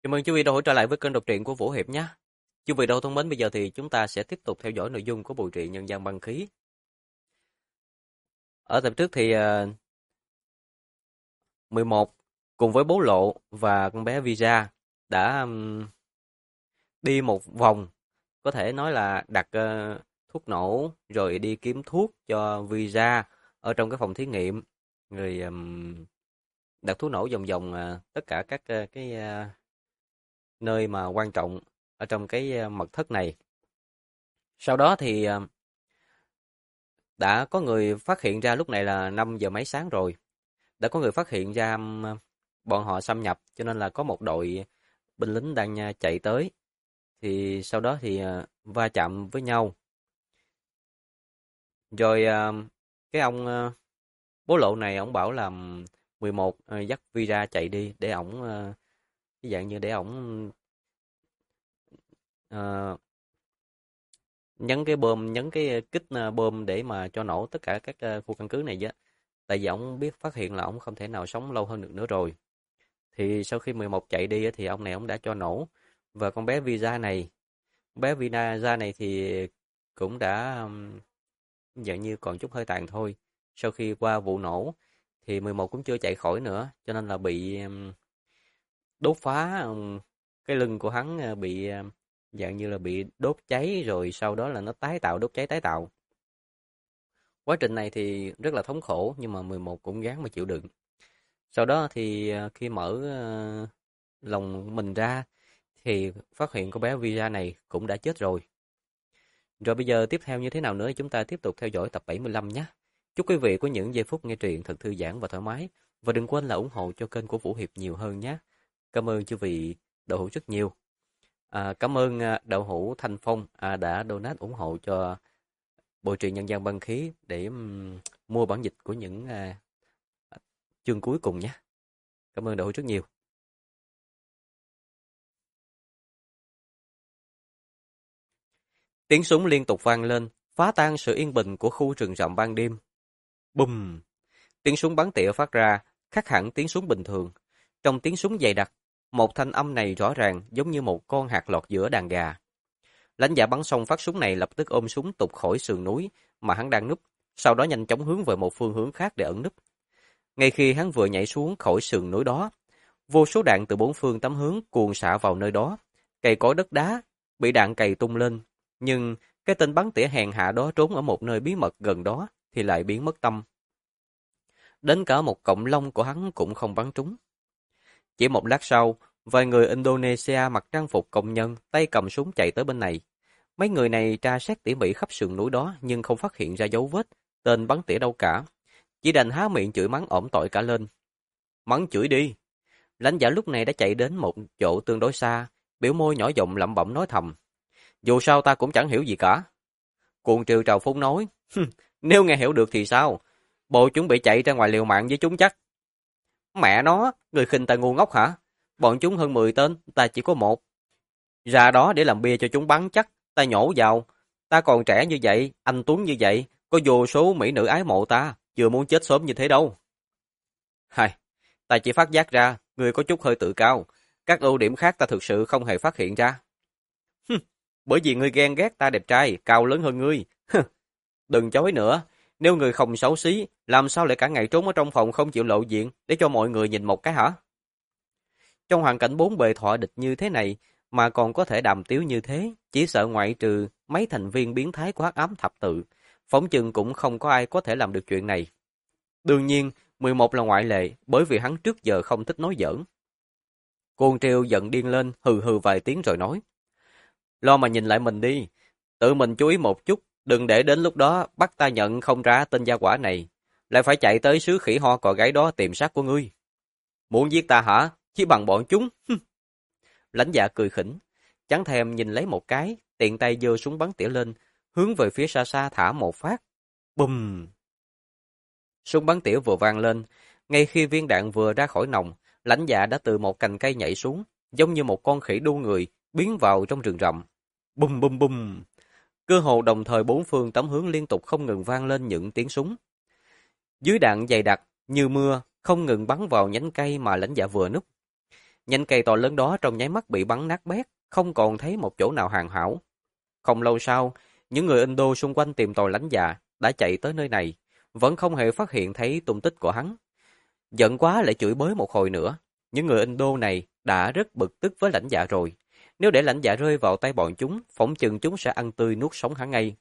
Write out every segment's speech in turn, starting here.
Chào mừng quý vị đã trở lại với kênh đọc truyện của Vũ Hiệp nhé. Quý vị đâu thân mến, bây giờ thì chúng ta sẽ tiếp tục theo dõi nội dung của bộ truyện Nhân gian băng khí. Ở tập trước thì 11 cùng với bố Lộ và con bé Visa đã đi một vòng, có thể nói là đặt thuốc nổ rồi đi kiếm thuốc cho Visa ở trong cái phòng thí nghiệm, rồi đặt thuốc nổ vòng vòng tất cả các nơi mà quan trọng ở trong cái mật thất này. Sau đó thì đã có người phát hiện ra, lúc này là 5 giờ mấy sáng rồi. Đã có người phát hiện ra bọn họ xâm nhập, cho nên là có một đội binh lính đang chạy tới. Thì sau đó thì va chạm với nhau. Rồi cái ông bố Lộ này ông bảo là 11 dắt Vira chạy đi để ổng cái dạng như để ổng ờ, nhấn cái kích bom để mà cho nổ tất cả các khu căn cứ này chứ. Tại vì ông biết phát hiện là ông không thể nào sống lâu hơn được nữa rồi. Thì sau khi 11 chạy đi thì ông này ông đã cho nổ, và con bé Visa này thì cũng đã dạng như còn chút hơi tàn thôi. Sau khi qua vụ nổ thì 11 cũng chưa chạy khỏi nữa, cho nên là bị đốt phá, cái lưng của hắn bị dạng như là bị đốt cháy, rồi sau đó là nó tái tạo, đốt cháy tái tạo. Quá trình này thì rất là thống khổ, nhưng mà 11 cũng gắng mà chịu đựng. Sau đó thì khi mở lòng mình ra thì phát hiện cô bé Visa này cũng đã chết rồi. Rồi bây giờ tiếp theo như thế nào nữa, chúng ta tiếp tục theo dõi tập 75 nhé. Chúc quý vị có những giây phút nghe truyện thật thư giãn và thoải mái. Và đừng quên là ủng hộ cho kênh của Vũ Hiệp nhiều hơn nhé. Cảm ơn quý vị đậu hữu rất nhiều. Cảm ơn đậu hữu Thanh Phong đã donate ủng hộ cho bộ truyện Nhân gian băng khí để mua bản dịch của những chương cuối cùng nhé. Cảm ơn đậu hữu rất nhiều. Tiếng súng liên tục vang lên, phá tan sự yên bình của khu rừng rậm ban đêm. Bùm! Tiếng súng bắn tỉa phát ra, khác hẳn tiếng súng bình thường. Trong tiếng súng dày đặc, một thanh âm này rõ ràng giống như một con hạt lọt giữa đàn gà. Lãnh giả bắn xong phát súng này lập tức ôm súng tụt khỏi sườn núi mà hắn đang núp, sau đó nhanh chóng hướng về một phương hướng khác để ẩn núp. Ngay khi hắn vừa nhảy xuống khỏi sườn núi đó, vô số đạn từ bốn phương tám hướng cuồn xạ vào nơi đó, cây cối đất đá bị đạn cày tung lên, nhưng cái tên bắn tỉa hèn hạ đó trốn ở một nơi bí mật gần đó thì lại biến mất tâm. Đến cả một cọng lông của hắn cũng không bắn trúng. Chỉ một lát sau, vài người Indonesia mặc trang phục công nhân, tay cầm súng chạy tới bên này. Mấy người này tra xét tỉ mỉ khắp sườn núi đó nhưng không phát hiện ra dấu vết tên bắn tỉa đâu cả. Chỉ đành há miệng chửi mắng ỏm tỏi cả lên. Mắng chửi đi. Lãnh giả lúc này đã chạy đến một chỗ tương đối xa, biểu môi nhỏ giọng lẩm bẩm nói thầm. Dù sao ta cũng chẳng hiểu gì cả. Cuồng Triều trào phúng nói. Nếu nghe hiểu được thì sao? Bộ chuẩn bị chạy ra ngoài liều mạng với chúng chắc. Mẹ nó, người khinh ta ngu ngốc hả? Bọn chúng hơn 10 tên, ta chỉ có một. Ra đó để làm bia cho chúng bắn chắc, ta nhổ vào. Ta còn trẻ như vậy, anh Tuấn như vậy, có vô số mỹ nữ ái mộ ta, chưa muốn chết sớm như thế đâu. Hay, ta chỉ phát giác ra, ngươi có chút hơi tự cao. Các ưu điểm khác ta thực sự không hề phát hiện ra. Bởi vì ngươi ghen ghét ta đẹp trai, cao lớn hơn ngươi. Đừng chối nữa, nếu ngươi không xấu xí, làm sao lại cả ngày trốn ở trong phòng không chịu lộ diện để cho mọi người nhìn một cái hả? Trong hoàn cảnh bốn bề thọ địch như thế này mà còn có thể đàm tiếu như thế, chỉ sợ ngoại trừ mấy thành viên biến thái của Hắc Ám Thập Tự, phỏng chừng cũng không có ai có thể làm được chuyện này. Đương nhiên, 11 là ngoại lệ, bởi vì hắn trước giờ không thích nói giỡn. Cuồng Triều giận điên lên, hừ hừ vài tiếng rồi nói. Lo mà nhìn lại mình đi, tự mình chú ý một chút, đừng để đến lúc đó bắt ta nhận không ra tên gia quả này, lại phải chạy tới xứ khỉ ho cò gáy đó tìm xác của ngươi. Muốn giết ta hả? Chỉ bằng bọn chúng. Lãnh dạ cười khỉnh, chẳng thèm nhìn lấy một cái, tiện tay giơ súng bắn tỉa lên, hướng về phía xa xa thả một phát. Bùm! Súng bắn tỉa vừa vang lên, ngay khi viên đạn vừa ra khỏi nòng, lãnh dạ đã từ một cành cây nhảy xuống, giống như một con khỉ đu người, biến vào trong rừng rậm. Bùm bùm bùm! Cơ hồ đồng thời bốn phương tám hướng liên tục không ngừng vang lên những tiếng súng. Dưới đạn dày đặc, như mưa, không ngừng bắn vào nhánh cây mà lãnh dạ vừa núp. Nhánh cây to lớn đó trong nháy mắt bị bắn nát bét, không còn thấy một chỗ nào hoàn hảo. Không lâu sau, những người Indo xung quanh tìm tòi lãnh dạ đã chạy tới nơi này, vẫn không hề phát hiện thấy tung tích của hắn. Giận quá lại chửi bới một hồi nữa. Những người Indo này đã rất bực tức với lãnh dạ rồi. Nếu để lãnh dạ rơi vào tay bọn chúng, phỏng chừng chúng sẽ ăn tươi nuốt sống hắn ngay.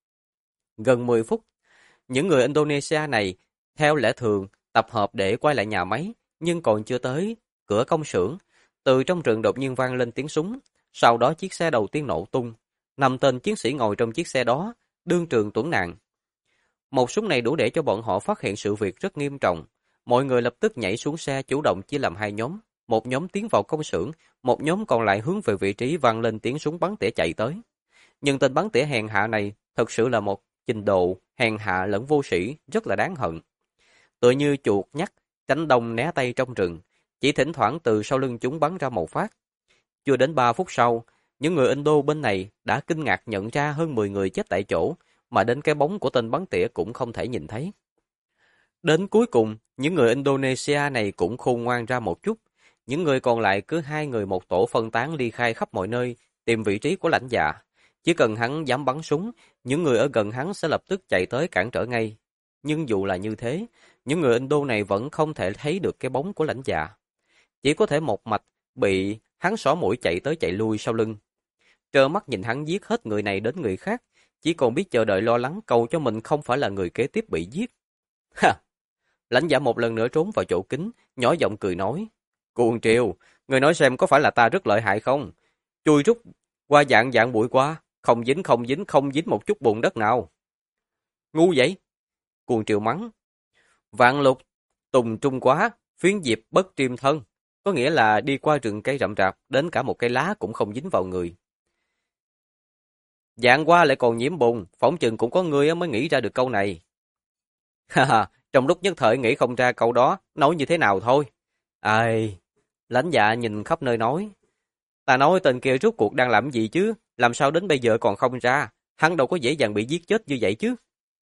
Gần 10 phút, những người Indonesia này, theo lẽ thường, tập hợp để quay lại nhà máy, nhưng còn chưa tới cửa công xưởng. Từ trong rừng đột nhiên vang lên tiếng súng, sau đó chiếc xe đầu tiên nổ tung. 5 tên chiến sĩ ngồi trong chiếc xe đó, đương trường tuẫn nạn. Một súng này đủ để cho bọn họ phát hiện sự việc rất nghiêm trọng. Mọi người lập tức nhảy xuống xe chủ động chia làm hai nhóm. Một nhóm tiến vào công xưởng, một nhóm còn lại hướng về vị trí vang lên tiếng súng bắn tỉa chạy tới. Nhưng tên bắn tỉa hèn hạ này thật sự là một trình độ hèn hạ lẫn vô sĩ, rất là đáng hận. Tựa như chuột nhắt, tránh đông né tay trong rừng, chỉ thỉnh thoảng từ sau lưng chúng bắn ra một phát. Chưa đến 3 phút sau, những người Indo bên này đã kinh ngạc nhận ra hơn 10 người chết tại chỗ, mà đến cái bóng của tên bắn tỉa cũng không thể nhìn thấy. Đến cuối cùng, những người Indonesia này cũng khôn ngoan ra một chút. Những người còn lại cứ 2 người một tổ phân tán ly khai khắp mọi nơi, tìm vị trí của lãnh dạ. Chỉ cần hắn dám bắn súng, những người ở gần hắn sẽ lập tức chạy tới cản trở ngay. Nhưng dù là như thế, những người Indo này vẫn không thể thấy được cái bóng của lãnh dạ. Chỉ có thể một mạch bị hắn xỏ mũi chạy tới chạy lui sau lưng. Trơ mắt nhìn hắn giết hết người này đến người khác, chỉ còn biết chờ đợi lo lắng cầu cho mình không phải là người kế tiếp bị giết. Ha! Lãnh dạ một lần nữa trốn vào chỗ kính, nhỏ giọng cười nói. Cuồng Triều, người nói xem có phải là ta rất lợi hại không? Chui rút qua dạng dạng bụi qua, không dính một chút bùn đất nào. Ngu vậy? Cuồng Triều mắng. Vạn lục, tùng trung quá, phiến diệp bất triêm thân. Có nghĩa là đi qua rừng cây rậm rạp, đến cả một cây lá cũng không dính vào người. Dạng qua lại còn nhiễm bùn, phỏng chừng cũng có người mới nghĩ ra được câu này. Ha ha, trong lúc nhất thời nghĩ không ra câu đó, nói như thế nào thôi. Ai... Lãnh dạ nhìn khắp nơi nói. Ta nói tên kia rốt cuộc đang làm gì chứ, làm sao đến bây giờ còn không ra, hắn đâu có dễ dàng bị giết chết như vậy chứ.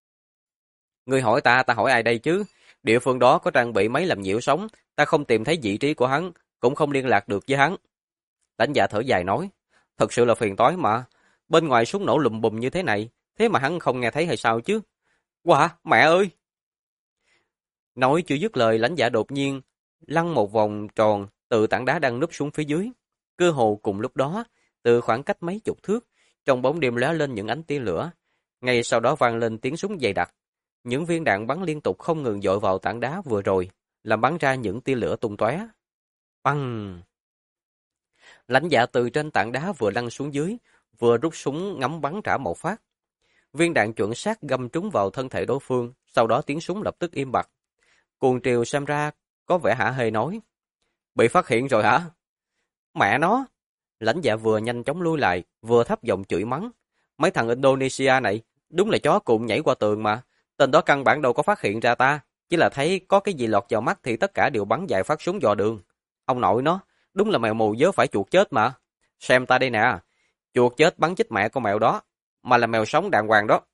Người hỏi ta hỏi ai đây chứ, địa phương đó có trang bị máy làm nhiễu sóng, ta không tìm thấy vị trí của hắn, cũng không liên lạc được với hắn. Lãnh dạ thở dài nói, thật sự là phiền toái mà, bên ngoài súng nổ lùm bùm như thế này, thế mà hắn không nghe thấy hay sao chứ. Wow, mẹ ơi! Nói chưa dứt lời, lãnh dạ đột nhiên lăn một vòng tròn từ tảng đá đang núp xuống phía dưới. Cơ hồ cùng lúc đó, từ khoảng cách mấy chục thước, trong bóng đêm lóe lên những ánh tia lửa. Ngay sau đó vang lên tiếng súng dày đặc. Những viên đạn bắn liên tục không ngừng dội vào tảng đá vừa rồi, làm bắn ra những tia lửa tung tóe. Băng! Lãnh dạ từ trên tảng đá vừa lăn xuống dưới, vừa rút súng ngắm bắn trả một phát. Viên đạn chuẩn xác găm trúng vào thân thể đối phương, sau đó tiếng súng lập tức im bặt. Cuồng Triều xem ra có vẻ hả hê nói. Bị phát hiện rồi hả? Mẹ nó! Lãnh dạ vừa nhanh chóng lui lại, vừa thấp giọng chửi mắng. Mấy thằng Indonesia này, đúng là chó cụm nhảy qua tường mà. Tên đó căn bản đâu có phát hiện ra ta. Chỉ là thấy có cái gì lọt vào mắt thì tất cả đều bắn vài phát súng dò đường. Ông nội nó, đúng là mèo mù vớ phải chuột chết mà. Xem ta đây nè. Chuột chết bắn chết mẹ con mèo đó. Mà là mèo sống đàng hoàng đó.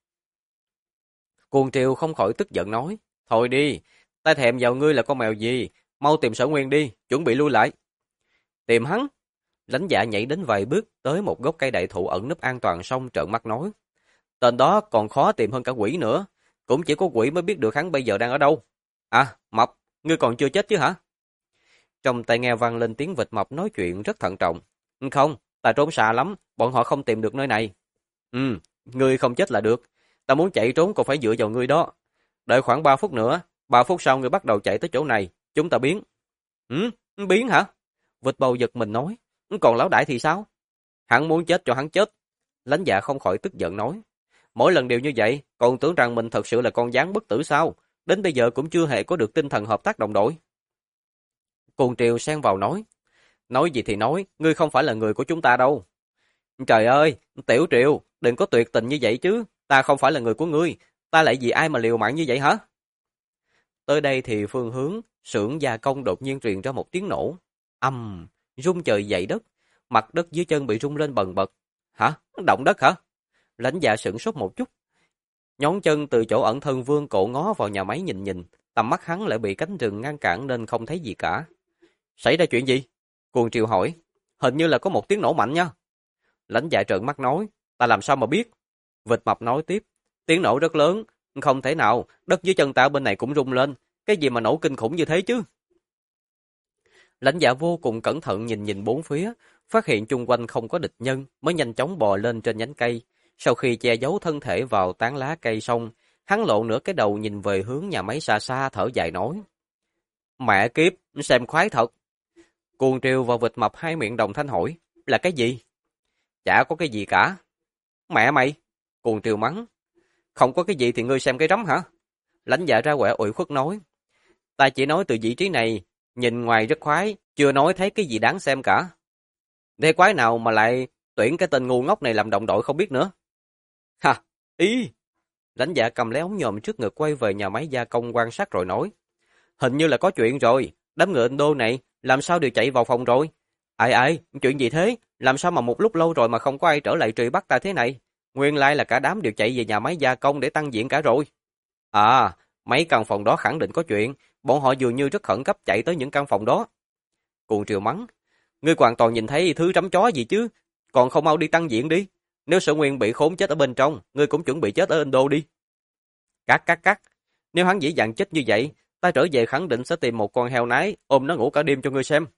Cuồng Triều không khỏi tức giận nói. Thôi đi, ta thèm vào ngươi là con mèo gì. Mau tìm Sở Nguyên đi, chuẩn bị lui lại. Tìm hắn? Lãnh dạ nhảy đến vài bước tới một gốc cây đại thụ ẩn nấp an toàn xong trợn mắt nói. Tên đó còn khó tìm hơn cả quỷ nữa. Cũng chỉ có quỷ mới biết được hắn bây giờ đang ở đâu. À, Mập, ngươi còn chưa chết chứ hả? Trong tai nghe vang lên tiếng vịt Mập nói chuyện rất thận trọng. Không, ta trốn xa lắm, bọn họ không tìm được nơi này. Ngươi không chết là được. Ta muốn chạy trốn còn phải dựa vào ngươi đó. Đợi khoảng 3 phút nữa, 3 phút sau ngươi bắt đầu chạy tới chỗ này, chúng ta biến. Biến hả? Vịt Bầu giật mình nói. Còn lão đại thì sao? Hắn muốn chết cho hắn chết. Lãnh dạ không khỏi tức giận nói. Mỗi lần đều như vậy, còn tưởng rằng mình thật sự là con gián bất tử sao? Đến bây giờ cũng chưa hề có được tinh thần hợp tác đồng đội. Cuồng Triều xen vào nói. Nói gì thì nói, ngươi không phải là người của chúng ta đâu. Trời ơi, Tiểu Triều, đừng có tuyệt tình như vậy chứ. Ta không phải là người của ngươi. Ta lại vì ai mà liều mạng như vậy hả? Tới đây thì phương hướng, xưởng gia công đột nhiên truyền ra một tiếng nổ. Rung trời dậy đất. Mặt đất dưới chân bị rung lên bần bật. Hả? Động đất hả? Lãnh dạ sửng sốt một chút. Nhón chân từ chỗ ẩn thân vương cổ ngó vào nhà máy nhìn nhìn. Tầm mắt hắn lại bị cánh rừng ngăn cản nên không thấy gì cả. Xảy ra chuyện gì? Cuồng Triều hỏi, hình như là có một tiếng nổ mạnh nha. Lãnh Dạ trợn mắt nói, ta làm sao mà biết? Vịt Mập nói tiếp, tiếng nổ rất lớn, không thể nào, đất dưới chân ta bên này cũng rung lên, cái gì mà nổ kinh khủng như thế chứ? Lãnh Dạ vô cùng cẩn thận nhìn nhìn bốn phía, phát hiện chung quanh không có địch nhân, mới nhanh chóng bò lên trên nhánh cây. Sau khi che giấu thân thể vào tán lá cây xong, hắn lộ nửa cái đầu nhìn về hướng nhà máy xa xa thở dài nói. Mẹ kiếp, xem khoái thật. Cuồng Triều và Vịt Mập hai miệng đồng thanh hỏi, là cái gì? Chả có cái gì cả. Mẹ mày! Cuồng Triều mắng. Không có cái gì thì ngươi xem cái rắm hả? Lãnh Dạ ra quẻ ủy khuất nói. Ta chỉ nói từ vị trí này, nhìn ngoài rất khoái, chưa nói thấy cái gì đáng xem cả. Thế quái nào mà lại tuyển cái tên ngu ngốc này làm đồng đội không biết nữa. Ha! Ý! Lãnh Dạ cầm lấy ống nhòm trước ngực quay về nhà máy gia công quan sát rồi nói. Hình như là có chuyện rồi, đám người Indo này làm sao đều chạy vào phòng rồi? Ai ai, chuyện gì thế? Làm sao mà một lúc lâu rồi mà không có ai trở lại truy bắt ta thế này? Nguyên lai là cả đám đều chạy về nhà máy gia công để tăng diện cả rồi. À, mấy căn phòng đó khẳng định có chuyện, bọn họ dường như rất khẩn cấp chạy tới những căn phòng đó. Cuồng Triều mắng, ngươi hoàn toàn nhìn thấy thứ trắm chó gì chứ, còn không mau đi tăng diện đi. Nếu Sở Nguyên bị khốn chết ở bên trong, ngươi cũng chuẩn bị chết ở Indo đi. Cắt. Nếu hắn dễ dàng chết như vậy, ta trở về khẳng định sẽ tìm một con heo nái, ôm nó ngủ cả đêm cho ngươi xem.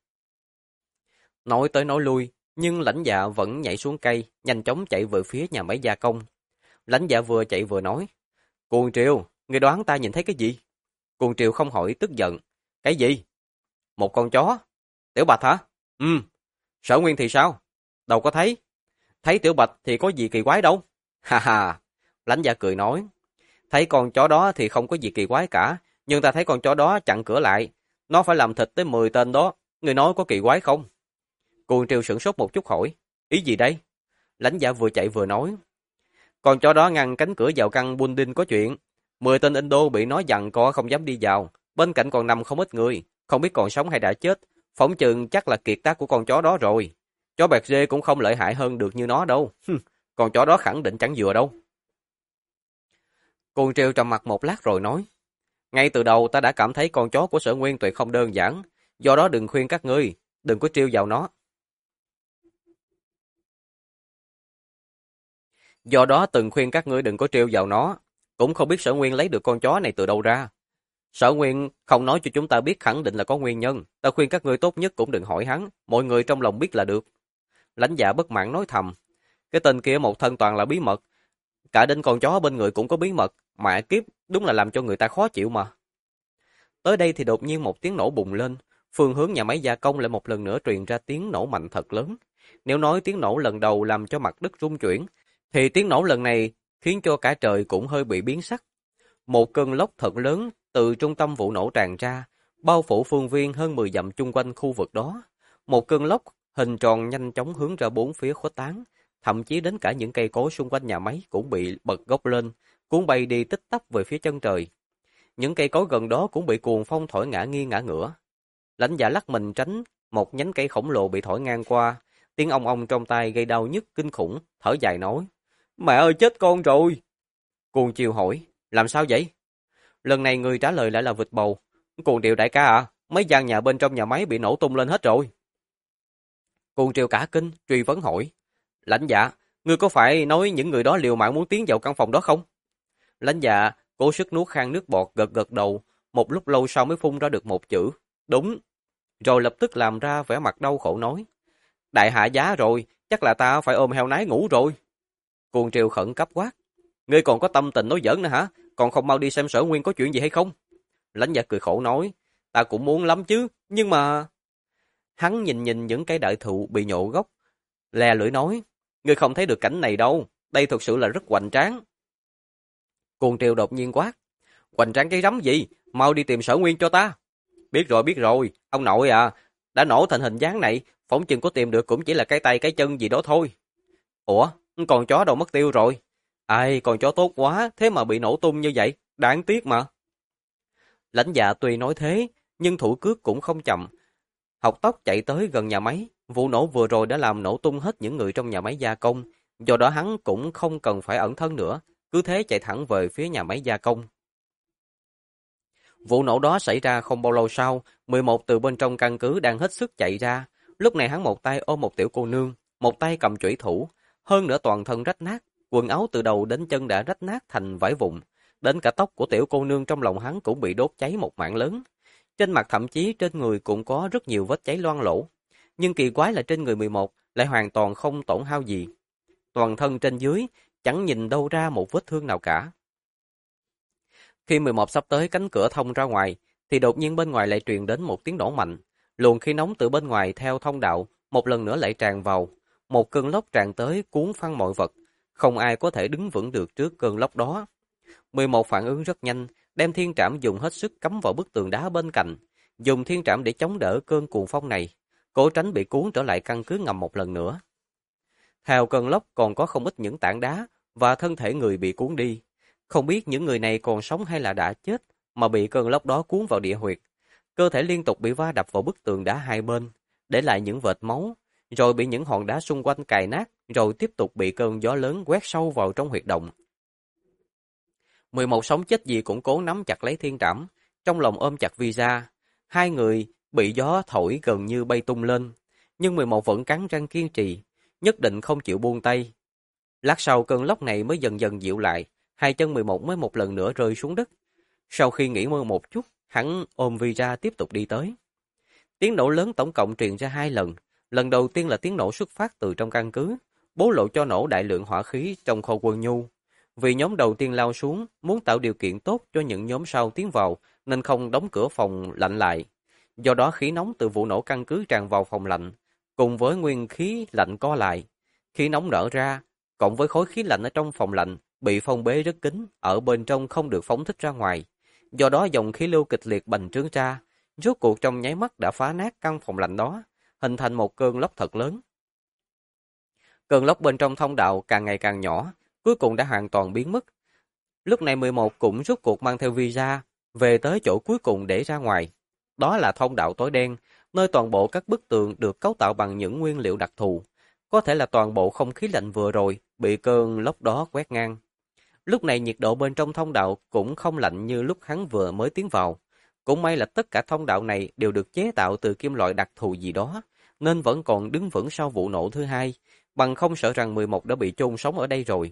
Nói tới nói lui, nhưng Lãnh Dạ vẫn nhảy xuống cây, nhanh chóng chạy về phía nhà máy gia công. Lãnh Dạ vừa chạy vừa nói, Cuồng Triều, ngươi đoán ta nhìn thấy cái gì? Cuồng Triều không hỏi tức giận, cái gì? Một con chó? Tiểu Bạch hả? Sở Nguyên thì sao? Đâu có thấy. Thấy Tiểu Bạch thì có gì kỳ quái đâu. Ha ha, Lãnh Dạ cười nói, thấy con chó đó thì không có gì kỳ quái cả, nhưng ta thấy con chó đó chặn cửa lại, nó phải làm thịt tới 10 tên đó, người nói có kỳ quái không? Cuồng Triều sửng sốt một chút hỏi, ý gì đây? Lãnh Dạ vừa chạy vừa nói, con chó đó ngăn cánh cửa vào căn building có chuyện, 10 tên Indo bị nó giằng co không dám đi vào, bên cạnh còn nằm không ít người, không biết còn sống hay đã chết, phỏng chừng chắc là kiệt tác của con chó đó rồi. Chó bẹt dê cũng không lợi hại hơn được như nó đâu, con chó đó khẳng định chẳng vừa đâu. Cuồng Triều trầm mặt một lát rồi nói, ngay từ đầu ta đã cảm thấy con chó của Sở Nguyên tuyệt không đơn giản, do đó đừng khuyên các ngươi, đừng có trêu vào nó. Do đó từng khuyên các ngươi đừng có trêu vào nó, cũng không biết Sở Nguyên lấy được con chó này từ đâu ra. Sở Nguyên không nói cho chúng ta biết khẳng định là có nguyên nhân, ta khuyên các ngươi tốt nhất cũng đừng hỏi hắn, mọi người trong lòng biết là được. Lãnh Dạ bất mãn nói thầm, cái tên kia một thân toàn là bí mật, cả đến con chó bên người cũng có bí mật, mẹ kiếp, đúng là làm cho người ta khó chịu mà. Tới đây thì đột nhiên một tiếng nổ bùng lên, phương hướng nhà máy gia công lại một lần nữa truyền ra tiếng nổ mạnh thật lớn. Nếu nói tiếng nổ lần đầu làm cho mặt đất rung chuyển, thì tiếng nổ lần này khiến cho cả trời cũng hơi bị biến sắc. Một cơn lốc thật lớn từ trung tâm vụ nổ tràn ra, bao phủ phương viên hơn 10 dặm chung quanh khu vực đó. Một cơn lốc hình tròn nhanh chóng hướng ra bốn phía khuếch tán, thậm chí đến cả những cây cối xung quanh nhà máy cũng bị bật gốc lên, cuốn bay đi tích tắp về phía chân trời. Những cây cối gần đó cũng bị cuồng phong thổi ngã nghiêng ngã ngửa. Lãnh Dạ lắc mình tránh, một nhánh cây khổng lồ bị thổi ngang qua, tiếng ong ong trong tai gây đau nhức kinh khủng, thở dài nói: "Mẹ ơi chết con rồi." Cuồng Triều hỏi: "Làm sao vậy?" Lần này người trả lời lại là Vịt Bầu: "Cuồng Triều đại ca ạ, mấy gian nhà bên trong nhà máy bị nổ tung lên hết rồi." Cuồng Triều cả kinh, truy vấn hỏi: "Lãnh Dạ, ngươi có phải nói những người đó liều mạng muốn tiến vào căn phòng đó không?" Lãnh Dạ cố sức nuốt khan nước bọt, gật gật đầu, một lúc lâu sau mới phun ra được một chữ: "Đúng." Rồi lập tức làm ra vẻ mặt đau khổ nói: "Đại hạ giá rồi, chắc là ta phải ôm heo nái ngủ rồi." Cuồng Triều khẩn cấp quát: "Ngươi còn có tâm tình nói giỡn nữa hả? Còn không mau đi xem Sở Nguyên có chuyện gì hay không?" Lãnh Dạ cười khổ nói: "Ta cũng muốn lắm chứ, nhưng mà..." Hắn nhìn nhìn những cây đại thụ bị nhổ gốc, lè lưỡi nói: "Ngươi không thấy được cảnh này đâu, đây thực sự là rất hoành tráng." Cuồng Triều đột nhiên quát: "Hoành tráng cái rắm gì, mau đi tìm Sở Nguyên cho ta." Biết rồi, ông nội à, đã nổ thành hình dáng này, phỏng chừng có tìm được cũng chỉ là cái tay cái chân gì đó thôi." "Ủa, con chó đâu mất tiêu rồi?" "Ai, con chó tốt quá, thế mà bị nổ tung như vậy, đáng tiếc mà." Lãnh Dạ tuy nói thế, nhưng thủ cước cũng không chậm, học tốc chạy tới gần nhà máy. Vụ nổ vừa rồi đã làm nổ tung hết những người trong nhà máy gia công, do đó hắn cũng không cần phải ẩn thân nữa, cứ thế chạy thẳng về phía nhà máy gia công. Vụ nổ đó xảy ra không bao lâu sau, 11 từ bên trong căn cứ đang hết sức chạy ra. Lúc này hắn một tay ôm một tiểu cô nương, một tay cầm chủy thủ, hơn nữa toàn thân rách nát, quần áo từ đầu đến chân đã rách nát thành vải vụn, đến cả tóc của tiểu cô nương trong lòng hắn cũng bị đốt cháy một mảng lớn. Trên mặt thậm chí trên người cũng có rất nhiều vết cháy loang lổ, nhưng kỳ quái là trên người 11 lại hoàn toàn không tổn hao gì. Toàn thân trên dưới chẳng nhìn đâu ra một vết thương nào cả. Khi 11 sắp tới cánh cửa thông ra ngoài, thì đột nhiên bên ngoài lại truyền đến một tiếng nổ mạnh. Luồng khí nóng từ bên ngoài theo thông đạo một lần nữa lại tràn vào. Một cơn lốc tràn tới cuốn phăng mọi vật. Không ai có thể đứng vững được trước cơn lốc đó. 11 phản ứng rất nhanh, đem thiên trảm dùng hết sức cắm vào bức tường đá bên cạnh. Dùng thiên trảm để chống đỡ cơn cuồng phong này, cố tránh bị cuốn trở lại căn cứ ngầm một lần nữa. Theo cơn lốc còn có không ít những tảng đá và thân thể người bị cuốn đi. Không biết những người này còn sống hay là đã chết mà bị cơn lốc đó cuốn vào địa huyệt. Cơ thể liên tục bị va đập vào bức tường đá hai bên, để lại những vệt máu, rồi bị những hòn đá xung quanh cày nát, rồi tiếp tục bị cơn gió lớn quét sâu vào trong huyệt động. 11 sống chết gì cũng cố nắm chặt lấy thiên trảm, trong lòng ôm chặt Visa. Hai người bị gió thổi gần như bay tung lên, nhưng 11 vẫn cắn răng kiên trì, nhất định không chịu buông tay. Lát sau cơn lốc này mới dần dần dịu lại, hai chân 11 mới một lần nữa rơi xuống đất. Sau khi nghỉ ngơi một chút, hắn ôm Visa tiếp tục đi tới. Tiếng nổ lớn tổng cộng truyền ra hai lần. Lần đầu tiên là tiếng nổ xuất phát từ trong căn cứ, bố lộ cho nổ đại lượng hỏa khí trong kho quân nhu. Vì nhóm đầu tiên lao xuống, muốn tạo điều kiện tốt cho những nhóm sau tiến vào, nên không đóng cửa phòng lạnh lại. Do đó khí nóng từ vụ nổ căn cứ tràn vào phòng lạnh, cùng với nguyên khí lạnh co lại. Khí nóng nở ra, cộng với khối khí lạnh ở trong phòng lạnh, bị phong bế rất kín, ở bên trong không được phóng thích ra ngoài. Do đó dòng khí lưu kịch liệt bành trướng ra, rốt cuộc trong nháy mắt đã phá nát căn phòng lạnh đó, hình thành một cơn lốc thật lớn. Cơn lốc bên trong thông đạo càng ngày càng nhỏ, cuối cùng đã hoàn toàn biến mất. Lúc này 11 cũng rốt cuộc mang theo Visa, về tới chỗ cuối cùng để ra ngoài. Đó là thông đạo tối đen, nơi toàn bộ các bức tường được cấu tạo bằng những nguyên liệu đặc thù. Có thể là toàn bộ không khí lạnh vừa rồi bị cơn lốc đó quét ngang. Lúc này nhiệt độ bên trong thông đạo cũng không lạnh như lúc hắn vừa mới tiến vào. Cũng may là tất cả thông đạo này đều được chế tạo từ kim loại đặc thù gì đó, nên vẫn còn đứng vững sau vụ nổ thứ hai, bằng không sợ rằng 11 đã bị chôn sống ở đây rồi.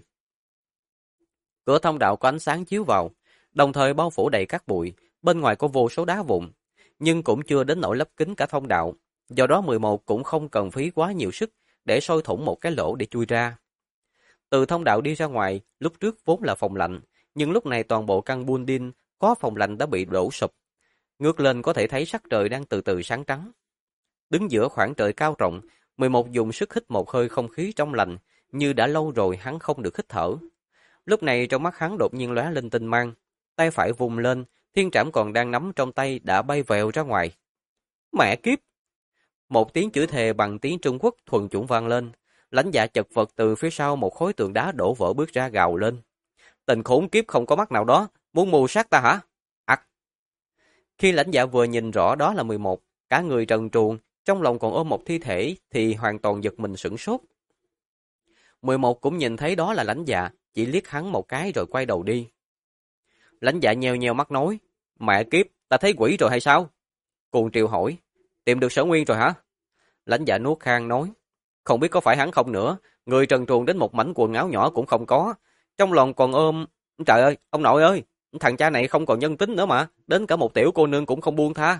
Cửa thông đạo có ánh sáng chiếu vào, đồng thời bao phủ đầy cát bụi, bên ngoài có vô số đá vụn, nhưng cũng chưa đến nỗi lấp kín cả thông đạo, do đó 11 cũng không cần phí quá nhiều sức để xoi thủng một cái lỗ để chui ra. Từ thông đạo đi ra ngoài, lúc trước vốn là phòng lạnh, nhưng lúc này toàn bộ căn building có phòng lạnh đã bị đổ sụp. Ngước lên có thể thấy sắc trời đang từ từ sáng trắng. Đứng giữa khoảng trời cao rộng, 11 dùng sức hít một hơi không khí trong lành, như đã lâu rồi hắn không được hít thở. Lúc này trong mắt hắn đột nhiên lóe lên tinh mang, tay phải vùng lên, thiên trảm còn đang nắm trong tay đã bay vèo ra ngoài. Mẹ kiếp! Một tiếng chửi thề bằng tiếng Trung Quốc thuần chủng vang lên, lãnh dạ chật vật từ phía sau một khối tường đá đổ vỡ bước ra gào lên. Tình khốn kiếp không có mắt nào đó, muốn mưu sát ta hả? Khi lãnh dạ vừa nhìn rõ đó là 11, cả người trần truồng, trong lòng còn ôm một thi thể thì hoàn toàn giật mình sửng sốt. 11 cũng nhìn thấy đó là lãnh dạ, chỉ liếc hắn một cái rồi quay đầu đi. Lãnh dạ nheo nheo mắt nói, mẹ kiếp, ta thấy quỷ rồi hay sao? Cuồng Triều hỏi, tìm được Sở Nguyên rồi hả? Lãnh dạ nuốt khan nói, không biết có phải hắn không nữa, người trần truồng đến một mảnh quần áo nhỏ cũng không có. Trong lòng còn ôm, trời ơi, ông nội ơi, thằng cha này không còn nhân tính nữa mà, đến cả một tiểu cô nương cũng không buông tha.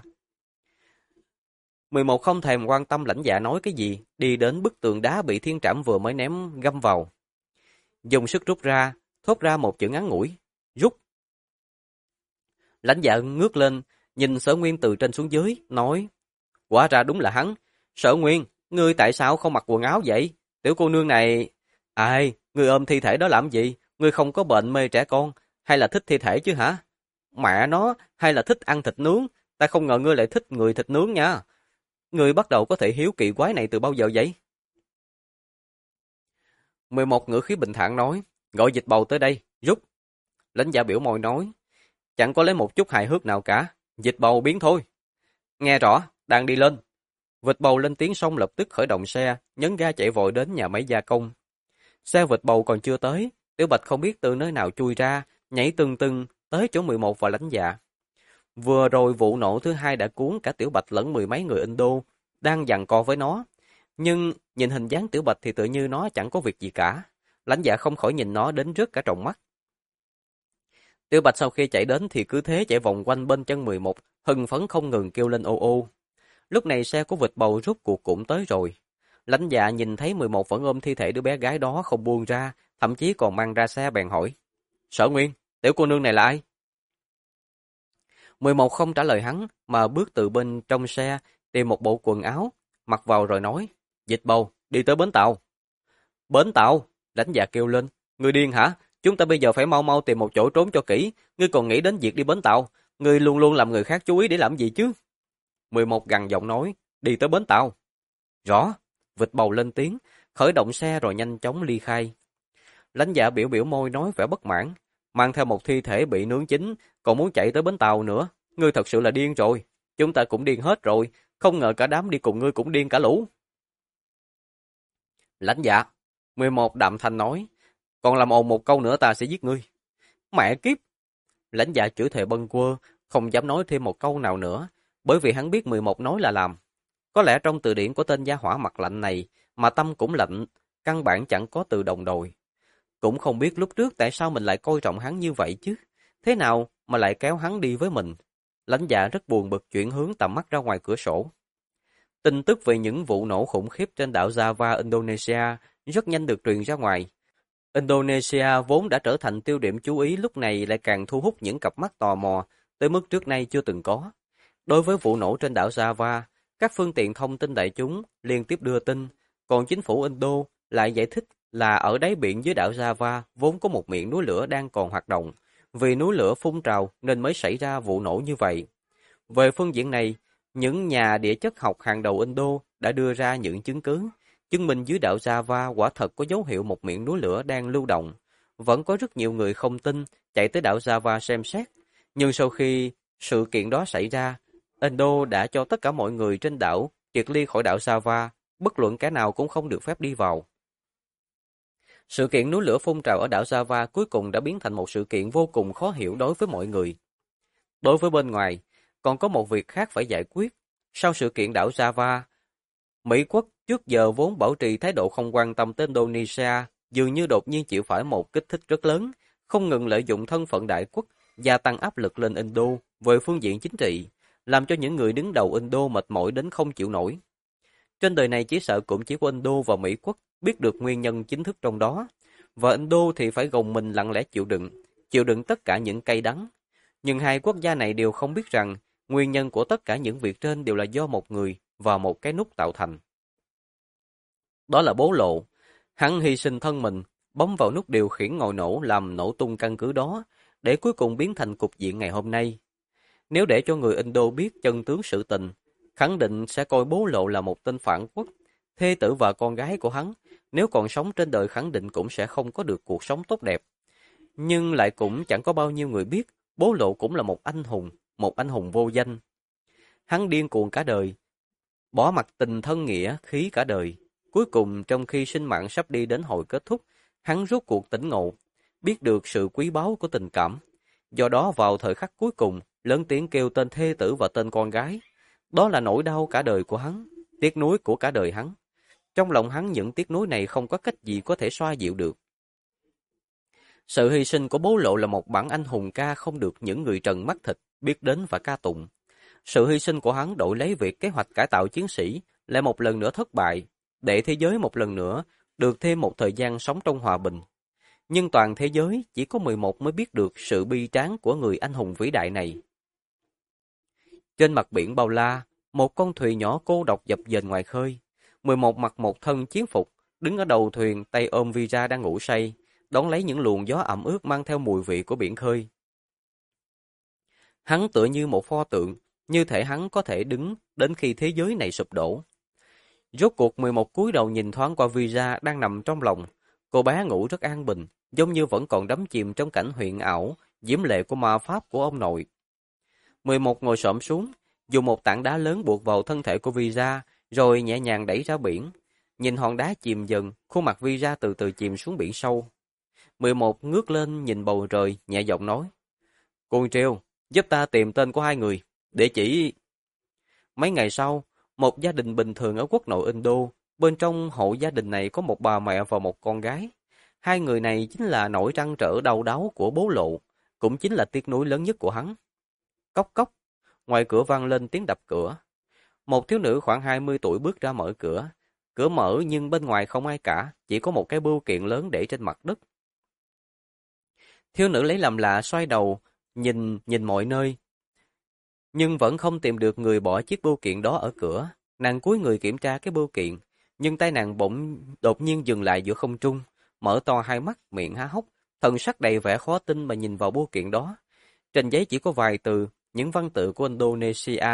11 không thèm quan tâm lãnh dạ nói cái gì, đi đến bức tường đá bị thiên trảm vừa mới ném găm vào. Dùng sức rút ra, thốt ra một chữ ngắn ngủi, rút. Lãnh dạ ngước lên, nhìn Sở Nguyên từ trên xuống dưới, nói, quả ra đúng là hắn. Sở Nguyên, ngươi tại sao không mặc quần áo vậy? Tiểu cô nương này... Ai, ngươi ôm thi thể đó làm gì? Ngươi không có bệnh mê trẻ con, hay là thích thi thể chứ hả? Mẹ nó, hay là thích ăn thịt nướng? Ta không ngờ ngươi lại thích người thịt nướng nha. Ngươi bắt đầu có thể hiếu kỳ quái này từ bao giờ vậy? 11 ngữ khí bình thản nói, gọi dịch bầu tới đây, rút. Lãnh dạ biểu môi nói, chẳng có lấy một chút hài hước nào cả, dịch bầu biến thôi. Nghe rõ, đang đi lên. Vịt bầu lên tiếng xong lập tức khởi động xe, nhấn ga chạy vội đến nhà máy gia công. Xe vịt bầu còn chưa tới, Tiểu Bạch không biết từ nơi nào chui ra, nhảy tưng tưng tới chỗ 11 và lãnh dạ. Vừa rồi vụ nổ thứ hai đã cuốn cả Tiểu Bạch lẫn mười mấy người Indo, đang giằng co với nó. Nhưng nhìn hình dáng Tiểu Bạch thì tự như nó chẳng có việc gì cả. Lãnh Dạ không khỏi nhìn nó đến rớt cả tròng mắt. Tiểu Bạch sau khi chạy đến thì cứ thế chạy vòng quanh bên chân 11, hưng phấn không ngừng kêu lên ô ô. Lúc này xe của vịt bầu rút cuộc cũng tới rồi. Lãnh Dạ nhìn thấy 11 vẫn ôm thi thể đứa bé gái đó không buông ra, thậm chí còn mang ra xe bèn hỏi. Sở Nguyên, tiểu cô nương này là ai? 11 không trả lời hắn, mà bước từ bên trong xe, tìm một bộ quần áo, mặc vào rồi nói. Vịt bầu, đi tới bến tàu. Bến tàu? Lãnh Dạ kêu lên. Ngươi điên hả? Chúng ta bây giờ phải mau mau tìm một chỗ trốn cho kỹ. Ngươi còn nghĩ đến việc đi bến tàu. Ngươi luôn luôn làm người khác chú ý để làm gì chứ? 11 gằn giọng nói. Đi tới bến tàu. Rõ. Vịt bầu lên tiếng, khởi động xe rồi nhanh chóng ly khai. Lãnh Dạ biểu biểu môi nói vẻ bất mãn. Mang theo một thi thể bị nướng chín, còn muốn chạy tới bến tàu nữa. Ngươi thật sự là điên rồi. Chúng ta cũng điên hết rồi. Không ngờ cả đám đi cùng ngươi cũng điên cả lũ. Lãnh Dạ. 11 đạm thanh nói. Còn làm ồn một câu nữa ta sẽ giết ngươi. Mẹ kiếp! Lãnh Dạ chửi thề bâng quơ, không dám nói thêm một câu nào nữa, bởi vì hắn biết 11 nói là làm. Có lẽ trong từ điển của tên gia hỏa mặt lạnh này, mà tâm cũng lạnh, căn bản chẳng có từ đồng đội. Cũng không biết lúc trước tại sao mình lại coi trọng hắn như vậy chứ. Thế nào mà lại kéo hắn đi với mình? Lãnh Dạ rất buồn bực chuyển hướng tầm mắt ra ngoài cửa sổ. Tin tức về những vụ nổ khủng khiếp trên đảo Java, Indonesia rất nhanh được truyền ra ngoài. Indonesia vốn đã trở thành tiêu điểm chú ý lúc này lại càng thu hút những cặp mắt tò mò tới mức trước nay chưa từng có. Đối với vụ nổ trên đảo Java, các phương tiện thông tin đại chúng liên tiếp đưa tin, còn chính phủ Indo lại giải thích là ở đáy biển dưới đảo Java vốn có một miệng núi lửa đang còn hoạt động, vì núi lửa phun trào nên mới xảy ra vụ nổ như vậy. Về phương diện này, những nhà địa chất học hàng đầu Indo đã đưa ra những chứng cứ, chứng minh dưới đảo Java quả thật có dấu hiệu một miệng núi lửa đang lưu động. Vẫn có rất nhiều người không tin, chạy tới đảo Java xem xét. Nhưng sau khi sự kiện đó xảy ra, Indo đã cho tất cả mọi người trên đảo triệt ly khỏi đảo Java, bất luận kẻ nào cũng không được phép đi vào. Sự kiện núi lửa phun trào ở đảo Java cuối cùng đã biến thành một sự kiện vô cùng khó hiểu đối với mọi người. Đối với bên ngoài, còn có một việc khác phải giải quyết. Sau sự kiện đảo Java, Mỹ quốc trước giờ vốn bảo trì thái độ không quan tâm tới Indonesia, dường như đột nhiên chịu phải một kích thích rất lớn, không ngừng lợi dụng thân phận đại quốc, gia tăng áp lực lên Indo về phương diện chính trị, làm cho những người đứng đầu Indo mệt mỏi đến không chịu nổi. Trên đời này chỉ sợ cũng chỉ có Indo và Mỹ quốc biết được nguyên nhân chính thức trong đó, và Indo thì phải gồng mình lặng lẽ chịu đựng tất cả những cay đắng. Nhưng hai quốc gia này đều không biết rằng nguyên nhân của tất cả những việc trên đều là do một người và một cái nút tạo thành. Đó là Bố Lộ. Hắn hy sinh thân mình, bấm vào nút điều khiển ngòi nổ làm nổ tung căn cứ đó, để cuối cùng biến thành cục diện ngày hôm nay. Nếu để cho người Indo biết chân tướng sự tình, khẳng định sẽ coi Bố Lộ là một tên phản quốc. Thê tử và con gái của hắn, nếu còn sống trên đời khẳng định cũng sẽ không có được cuộc sống tốt đẹp. Nhưng lại cũng chẳng có bao nhiêu người biết, Bố Lộ cũng là một anh hùng vô danh. Hắn điên cuồng cả đời, bỏ mặc tình thân nghĩa khí cả đời. Cuối cùng trong khi sinh mạng sắp đi đến hồi kết thúc, hắn rốt cuộc tỉnh ngộ, biết được sự quý báu của tình cảm. Do đó vào thời khắc cuối cùng, lớn tiếng kêu tên thê tử và tên con gái. Đó là nỗi đau cả đời của hắn, tiếc nuối của cả đời hắn. Trong lòng hắn những tiếc nuối này không có cách gì có thể xoa dịu được. Sự hy sinh của Bố Lộ là một bản anh hùng ca không được những người trần mắt thịt biết đến và ca tụng. Sự hy sinh của hắn đổi lấy việc kế hoạch cải tạo chiến sĩ lại một lần nữa thất bại, để thế giới một lần nữa được thêm một thời gian sống trong hòa bình. Nhưng toàn thế giới chỉ có 11 mới biết được sự bi tráng của người anh hùng vĩ đại này. Trên mặt biển bao la, một con thuyền nhỏ cô độc dập dềnh ngoài khơi. 11 mặc một thân chiến phục, đứng ở đầu thuyền tay ôm Vira đang ngủ say, đón lấy những luồng gió ẩm ướt mang theo mùi vị của biển khơi. Hắn tựa như một pho tượng, như thể hắn có thể đứng đến khi thế giới này sụp đổ. Rốt cuộc 11 cúi đầu nhìn thoáng qua Vira đang nằm trong lòng. Cô bé ngủ rất an bình, giống như vẫn còn đắm chìm trong cảnh huyền ảo, diễm lệ của ma pháp của ông nội. 11 ngồi xổm xuống, dùng một tảng đá lớn buộc vào thân thể của Vira, rồi nhẹ nhàng đẩy ra biển. Nhìn hòn đá chìm dần, khuôn mặt Vira từ từ chìm xuống biển sâu. 11 ngước lên nhìn bầu trời, nhẹ giọng nói. Cuồng Triều, giúp ta tìm tên của hai người, địa chỉ... Mấy ngày sau, Một gia đình bình thường ở quốc nội Indo, bên trong hộ gia đình này có một bà mẹ và một con gái. Hai người này chính là nỗi trăn trở đau đáu của bố Lộ, cũng chính là tiếc nuối lớn nhất của hắn. Cốc cốc, ngoài cửa vang lên tiếng đập cửa. Một thiếu nữ khoảng 20 tuổi bước ra mở cửa. Cửa mở nhưng bên ngoài không ai cả, chỉ có một cái bưu kiện lớn để trên mặt đất. Thiếu nữ lấy làm lạ xoay đầu, nhìn mọi nơi, nhưng vẫn không tìm được người bỏ chiếc bưu kiện đó ở cửa. Nàng cúi người kiểm tra cái bưu kiện, nhưng tay nàng bỗng đột nhiên dừng lại giữa không trung, mở to hai mắt, miệng há hốc, thần sắc đầy vẻ khó tin mà nhìn vào bưu kiện đó. Trên giấy chỉ có vài từ, những văn tự của Indonesia.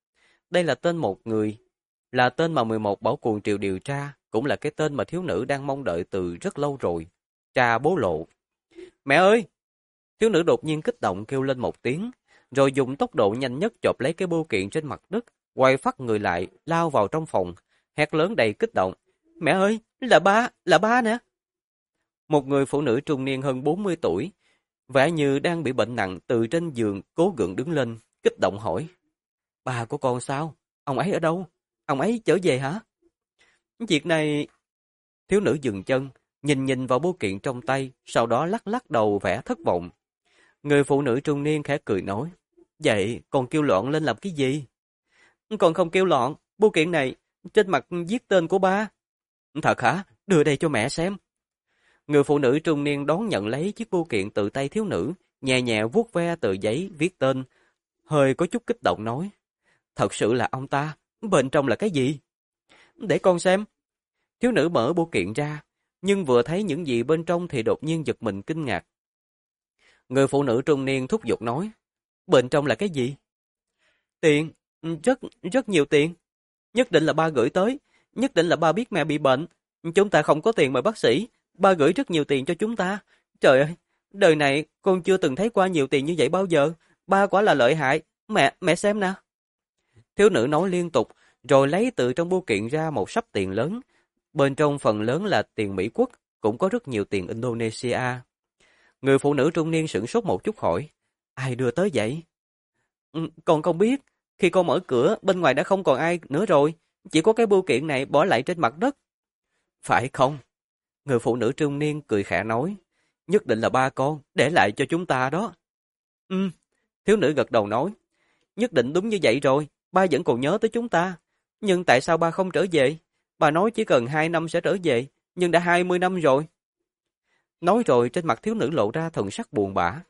Đây là tên một người, là tên mà 11 Bảo Cuồng Triều điều tra, cũng là cái tên mà thiếu nữ đang mong đợi từ rất lâu rồi. Cha Bố Lộ. Mẹ ơi! Thiếu nữ đột nhiên kích động kêu lên một tiếng, rồi dùng tốc độ nhanh nhất chộp lấy cái bưu kiện trên mặt đất, quay phắt người lại, lao vào trong phòng, hét lớn đầy kích động. Mẹ ơi! Là ba nè! Một người phụ nữ trung niên hơn 40 tuổi, vẻ như đang bị bệnh nặng từ trên giường cố gượng đứng lên, kích động hỏi. Ba của con sao? Ông ấy ở đâu? Ông ấy trở về hả? Việc này... Thiếu nữ dừng chân, nhìn vào bưu kiện trong tay, sau đó lắc đầu vẻ thất vọng. Người phụ nữ trung niên khẽ cười nói. Vậy con kêu loạn lên làm cái gì? Con không kêu loạn, bưu kiện này trên mặt viết tên của ba. Thật hả? Đưa đây cho mẹ xem. Người phụ nữ trung niên đón nhận lấy chiếc bưu kiện từ tay thiếu nữ, nhẹ nhẹ vuốt ve tờ giấy viết tên, hơi có chút kích động nói. Thật sự là ông ta, bên trong là cái gì? Để con xem. Thiếu nữ mở bưu kiện ra, nhưng vừa thấy những gì bên trong thì đột nhiên giật mình kinh ngạc. Người phụ nữ trung niên thúc giục nói, bên trong là cái gì? Tiền, rất nhiều tiền. Nhất định là ba gửi tới, nhất định là ba biết mẹ bị bệnh. Chúng ta không có tiền mời bác sĩ, ba gửi rất nhiều tiền cho chúng ta. Trời ơi, đời này con chưa từng thấy qua nhiều tiền như vậy bao giờ, ba quả là lợi hại. Mẹ xem nè. Thiếu nữ nói liên tục, rồi lấy từ trong bưu kiện ra một sắp tiền lớn. Bên trong phần lớn là tiền Mỹ Quốc, cũng có rất nhiều tiền Indonesia. Người phụ nữ trung niên sửng sốt một chút hỏi, ai đưa tới vậy? Con không biết, khi con mở cửa, bên ngoài đã không còn ai nữa rồi, chỉ có cái bưu kiện này bỏ lại trên mặt đất. Phải không? Người phụ nữ trung niên cười khẽ nói, nhất định là ba con, để lại cho chúng ta đó. Thiếu nữ gật đầu nói, nhất định đúng như vậy rồi, ba vẫn còn nhớ tới chúng ta. Nhưng tại sao ba không trở về? Bà nói chỉ cần 2 năm sẽ trở về, nhưng đã 20 năm rồi. Nói rồi trên mặt thiếu nữ lộ ra thần sắc buồn bã.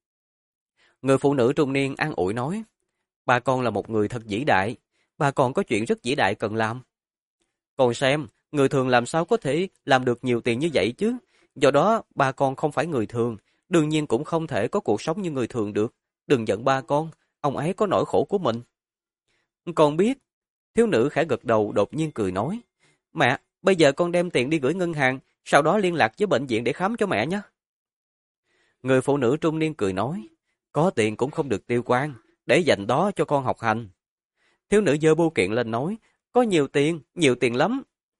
Người phụ nữ trung niên an ủi nói, ba con là một người thật vĩ đại, ba còn có chuyện rất vĩ đại cần làm. Còn xem, người thường làm sao có thể làm được nhiều tiền như vậy chứ? Do đó, ba con không phải người thường, đương nhiên cũng không thể có cuộc sống như người thường được. Đừng giận ba con, ông ấy có nỗi khổ của mình. Con biết. Thiếu nữ khẽ gật đầu đột nhiên cười nói, mẹ, bây giờ con đem tiền đi gửi ngân hàng, sau đó liên lạc với bệnh viện để khám cho mẹ nhé. Người phụ nữ trung niên cười nói, có tiền cũng không được tiêu quan, để dành đó cho con học hành. Thiếu nữ giơ bưu kiện lên nói, có nhiều tiền lắm.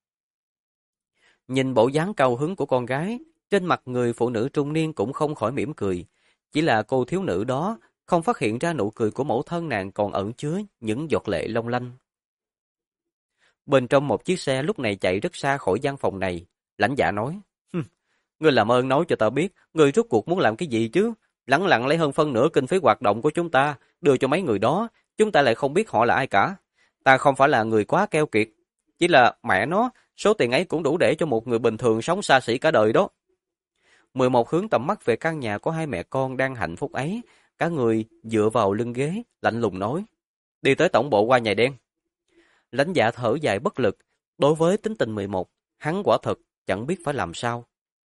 Nhìn bộ dáng cao hứng của con gái, trên mặt người phụ nữ trung niên cũng không khỏi mỉm cười. Chỉ là cô thiếu nữ đó không phát hiện ra nụ cười của mẫu thân nàng còn ẩn chứa những giọt lệ long lanh. Bên trong một chiếc xe lúc này chạy rất xa khỏi gian phòng này, lãnh dạ nói, ngươi làm ơn nói cho ta biết, ngươi rốt cuộc muốn làm cái gì chứ? Lẳng lặng lấy hơn phân nửa kinh phí hoạt động của chúng ta, đưa cho mấy người đó, chúng ta lại không biết họ là ai cả. Ta không phải là người quá keo kiệt, chỉ là mẹ nó, số tiền ấy cũng đủ để cho một người bình thường sống xa xỉ cả đời đó. 11 hướng tầm mắt về căn nhà của hai mẹ con đang hạnh phúc ấy, cả người dựa vào lưng ghế, lạnh lùng nói, đi tới tổng bộ qua Nhài Đen. Lãnh dạ thở dài bất lực, đối với tính tình 11, hắn quả thật chẳng biết phải làm sao.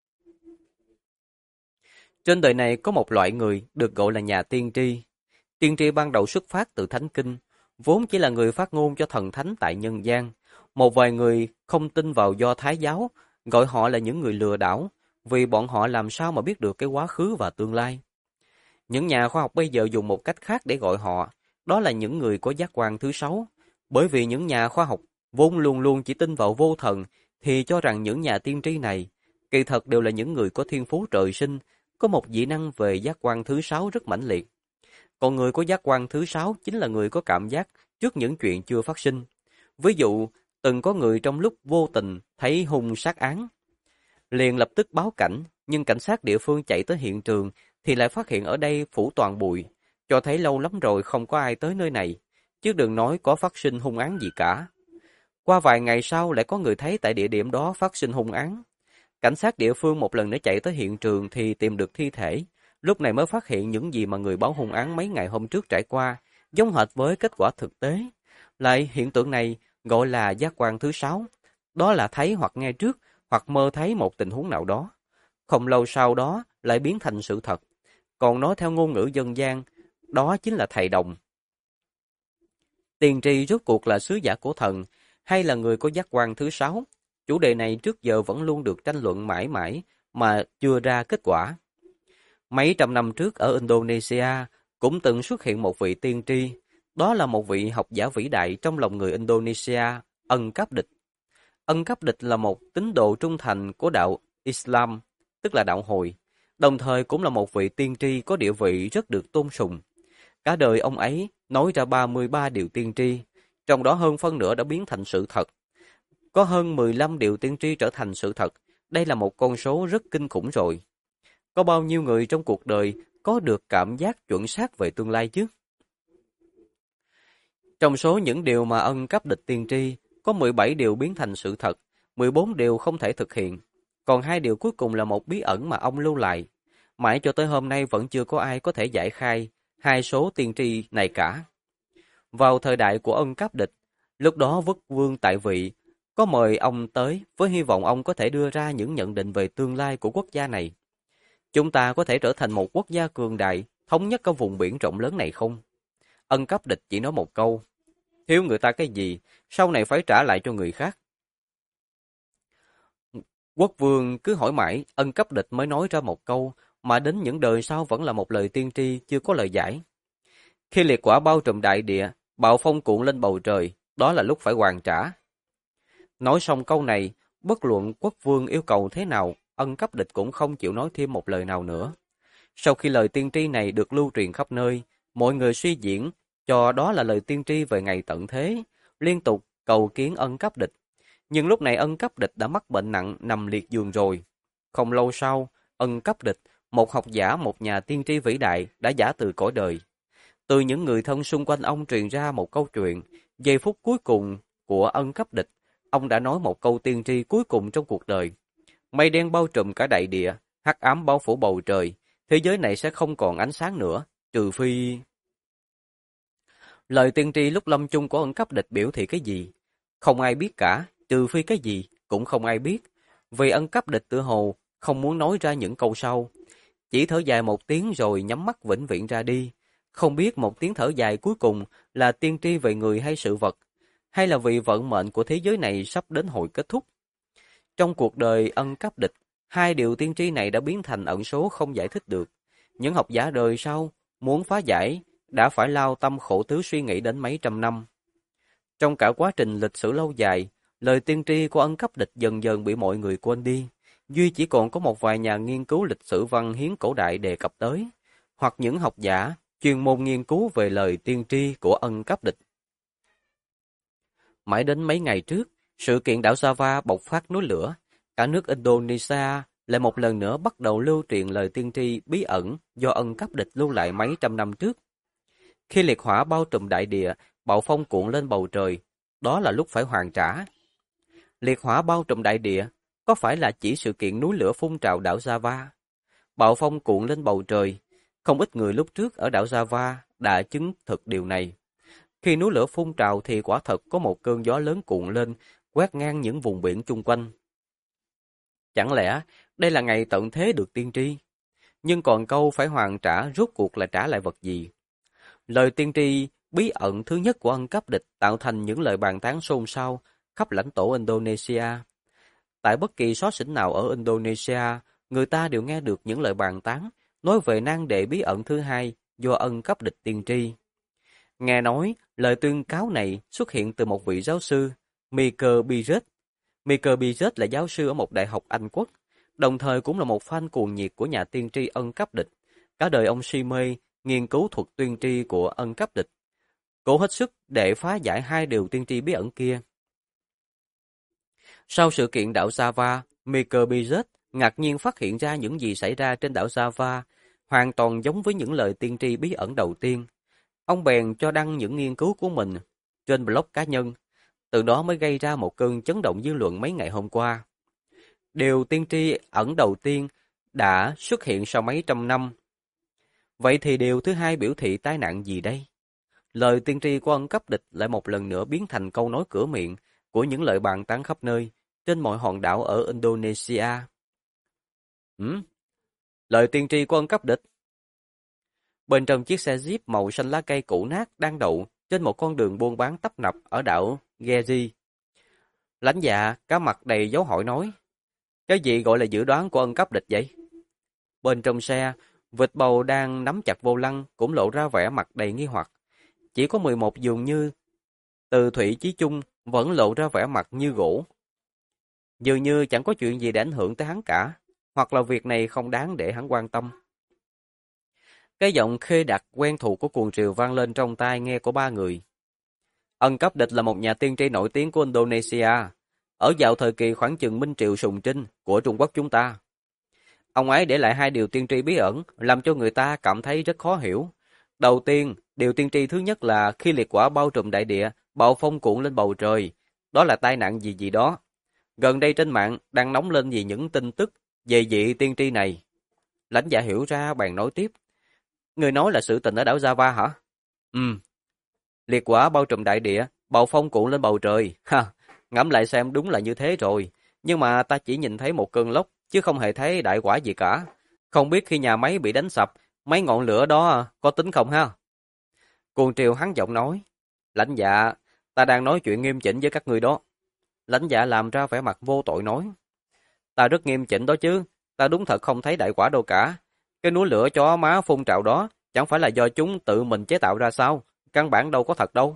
Trên đời này có một loại người được gọi là nhà tiên tri. Tiên tri ban đầu xuất phát từ Thánh Kinh, vốn chỉ là người phát ngôn cho thần thánh tại nhân gian. Một vài người không tin vào Do Thái giáo, gọi họ là những người lừa đảo, vì bọn họ làm sao mà biết được cái quá khứ và tương lai. Những nhà khoa học bây giờ dùng một cách khác để gọi họ, đó là những người có giác quan thứ 6. Bởi vì những nhà khoa học vốn luôn luôn chỉ tin vào vô thần, thì cho rằng những nhà tiên tri này, kỳ thật đều là những người có thiên phú trời sinh, có một dị năng về giác quan thứ 6 rất mãnh liệt. Còn người có giác quan thứ 6 chính là người có cảm giác trước những chuyện chưa phát sinh. Ví dụ, từng có người trong lúc vô tình thấy hung sát án, liền lập tức báo cảnh, nhưng cảnh sát địa phương chạy tới hiện trường thì lại phát hiện ở đây phủ toàn bụi, cho thấy lâu lắm rồi không có ai tới nơi này, chứ đừng nói có phát sinh hung án gì cả. Qua vài ngày sau lại có người thấy tại địa điểm đó phát sinh hung án. Cảnh sát địa phương một lần nữa chạy tới hiện trường thì tìm được thi thể, lúc này mới phát hiện những gì mà người báo hung án mấy ngày hôm trước trải qua, giống hệt với kết quả thực tế. Lại hiện tượng này gọi là giác quan thứ 6, đó là thấy hoặc nghe trước, hoặc mơ thấy một tình huống nào đó. Không lâu sau đó lại biến thành sự thật. Còn nói theo ngôn ngữ dân gian, đó chính là thầy đồng. Tiên tri rốt cuộc là sứ giả của thần, hay là người có giác quan thứ 6? Chủ đề này trước giờ vẫn luôn được tranh luận mãi mãi mà chưa ra kết quả. Mấy trăm năm trước ở Indonesia cũng từng xuất hiện một vị tiên tri. Đó là một vị học giả vĩ đại trong lòng người Indonesia, Ân Cáp Địch. Ân Cáp Địch là một tín đồ trung thành của đạo Islam, tức là đạo Hồi, đồng thời cũng là một vị tiên tri có địa vị rất được tôn sùng. Cả đời ông ấy nói ra 33 điều tiên tri, trong đó hơn phân nửa đã biến thành sự thật. Có hơn 15 điều tiên tri trở thành sự thật, đây là một con số rất kinh khủng rồi. Có bao nhiêu người trong cuộc đời có được cảm giác chuẩn xác về tương lai chứ? Trong số những điều mà Ân Cáp Địch tiên tri, có 17 điều biến thành sự thật, 14 điều không thể thực hiện. Còn 2 điều cuối cùng là một bí ẩn mà ông lưu lại. Mãi cho tới hôm nay vẫn chưa có ai có thể giải khai 2 số tiên tri này cả. Vào thời đại của Ân Cáp Địch, lúc đó Quốc vương tại vị, có mời ông tới với hy vọng ông có thể đưa ra những nhận định về tương lai của quốc gia này. Chúng ta có thể trở thành một quốc gia cường đại, thống nhất ở vùng biển rộng lớn này không? Ân Cáp Địch chỉ nói một câu, thiếu người ta cái gì, sau này phải trả lại cho người khác. Quốc vương cứ hỏi mãi, Ân Cáp Địch mới nói ra một câu, mà đến những đời sau vẫn là một lời tiên tri chưa có lời giải. Khi liệt quả bao trùm đại địa, bạo phong cuộn lên bầu trời, đó là lúc phải hoàn trả. Nói xong câu này, bất luận quốc vương yêu cầu thế nào, Ân Cáp Địch cũng không chịu nói thêm một lời nào nữa. Sau khi lời tiên tri này được lưu truyền khắp nơi, mọi người suy diễn cho đó là lời tiên tri về ngày tận thế, liên tục cầu kiến Ân Cáp Địch. Nhưng lúc này Ân Cáp Địch đã mắc bệnh nặng nằm liệt giường rồi. Không lâu sau, Ân Cáp Địch, một học giả, một nhà tiên tri vĩ đại, đã giả từ cõi đời. Từ những người thân xung quanh ông truyền ra một câu chuyện, giây phút cuối cùng của Ân Cáp Địch, ông đã nói một câu tiên tri cuối cùng trong cuộc đời. Mây đen bao trùm cả đại địa, hắc ám bao phủ bầu trời, thế giới này sẽ không còn ánh sáng nữa, trừ phi... Lời tiên tri lúc lâm chung của Ân Cáp Địch biểu thị cái gì? Không ai biết cả, trừ phi cái gì, cũng không ai biết. Vì Ân Cáp Địch tự hồ không muốn nói ra những câu sau. Chỉ thở dài một tiếng rồi nhắm mắt vĩnh viễn ra đi. Không biết một tiếng thở dài cuối cùng là tiên tri về người hay sự vật, hay là vì vận mệnh của thế giới này sắp đến hồi kết thúc. Trong cuộc đời Ân Cáp Địch, 2 điều tiên tri này đã biến thành ẩn số không giải thích được. Những học giả đời sau muốn phá giải đã phải lao tâm khổ tứ suy nghĩ đến mấy trăm năm. Trong cả quá trình lịch sử lâu dài, lời tiên tri của Ân Cáp Địch dần dần bị mọi người quên đi. Duy chỉ còn có một vài nhà nghiên cứu lịch sử văn hiến cổ đại đề cập tới, hoặc những học giả chuyên môn nghiên cứu về lời tiên tri của Ân Cáp Địch. Mãi đến mấy ngày trước, sự kiện đảo Java bộc phát núi lửa, cả nước Indonesia lại một lần nữa bắt đầu lưu truyền lời tiên tri bí ẩn do Ân Cáp Địch lưu lại mấy trăm năm trước. Khi liệt hỏa bao trùm đại địa, bạo phong cuộn lên bầu trời, đó là lúc phải hoàn trả. Liệt hỏa bao trùm đại địa có phải là chỉ sự kiện núi lửa phun trào đảo Java? Bạo phong cuộn lên bầu trời, không ít người lúc trước ở đảo Java đã chứng thực điều này. Khi núi lửa phun trào thì quả thật có một cơn gió lớn cuộn lên, quét ngang những vùng biển chung quanh. Chẳng lẽ đây là ngày tận thế được tiên tri? Nhưng còn câu phải hoàn trả rốt cuộc là trả lại vật gì? Lời tiên tri bí ẩn thứ nhất của Ân Cáp Địch tạo thành những lời bàn tán xôn xao khắp lãnh thổ Indonesia. Tại bất kỳ xó xỉnh nào ở Indonesia, người ta đều nghe được những lời bàn tán nói về nan đề bí ẩn thứ hai do Ân Cáp Địch tiên tri. Nghe nói, lời tuyên cáo này xuất hiện từ một vị giáo sư, Michael Biret. Michael Biret là giáo sư ở một đại học Anh Quốc, đồng thời cũng là một fan cuồng nhiệt của nhà tiên tri Ân Cáp Địch. Cả đời ông si mê nghiên cứu thuật tiên tri của Ân Cáp Địch. Cố hết sức để phá giải 2 điều tiên tri bí ẩn kia. Sau sự kiện đảo Java, Michael Bizet ngạc nhiên phát hiện ra những gì xảy ra trên đảo Java hoàn toàn giống với những lời tiên tri bí ẩn đầu tiên. Ông bèn cho đăng những nghiên cứu của mình trên blog cá nhân, từ đó mới gây ra một cơn chấn động dư luận mấy ngày hôm qua. Điều tiên tri ẩn đầu tiên đã xuất hiện sau mấy trăm năm. Vậy thì điều thứ hai biểu thị tai nạn gì đây? Lời tiên tri của ân cấp địch lại một lần nữa biến thành câu nói cửa miệng của những lời bàn tán khắp nơi, trên mọi hòn đảo ở Indonesia. Lời tiên tri của ân cấp địch. Bên trong chiếc xe Jeep màu xanh lá cây cũ nát đang đậu trên một con đường buôn bán tấp nập ở đảo Gezi. Lãnh dạ, cá mặt đầy dấu hỏi nói, cái gì gọi là dự đoán của ân cấp địch vậy? Bên trong xe, vịt bầu đang nắm chặt vô lăng cũng lộ ra vẻ mặt đầy nghi hoặc. Chỉ có 11 dường như Từ Thủy Chí Chung vẫn lộ ra vẻ mặt như gỗ. Dường như chẳng có chuyện gì để ảnh hưởng tới hắn cả, hoặc là việc này không đáng để hắn quan tâm. Cái giọng khê đặc quen thuộc của cuồng triều vang lên trong tai nghe của ba người. Ân cấp địch là một nhà tiên tri nổi tiếng của Indonesia, ở vào thời kỳ khoảng chừng Minh Triệu Sùng Trinh của Trung Quốc chúng ta. Ông ấy để lại hai điều tiên tri bí ẩn, làm cho người ta cảm thấy rất khó hiểu. Đầu tiên, điều tiên tri thứ nhất là khi liệt quả bao trùm đại địa, bạo phong cuộn lên bầu trời, đó là tai nạn gì gì đó. Gần đây trên mạng đang nóng lên vì những tin tức về vị tiên tri này. Lãnh dạ hiểu ra bèn nói tiếp. Người nói là sự tình ở đảo Java hả? Liệt quả bao trùm đại địa, bạo phong cuộn lên bầu trời. Ha, ngẫm lại xem đúng là như thế rồi. Nhưng mà ta chỉ nhìn thấy một cơn lốc, chứ không hề thấy đại quả gì cả. Không biết khi nhà máy bị đánh sập, mấy ngọn lửa đó có tính không ha? Cuồng triều hắn giọng nói. Lãnh dạ, ta đang nói chuyện nghiêm chỉnh với các ngươi đó. Lãnh dạ làm ra vẻ mặt vô tội nói. Ta rất nghiêm chỉnh đó chứ, ta đúng thật không thấy đại quả đâu cả. Cái núi lửa chó má phun trào đó, chẳng phải là do chúng tự mình chế tạo ra sao? Căn bản đâu có thật đâu.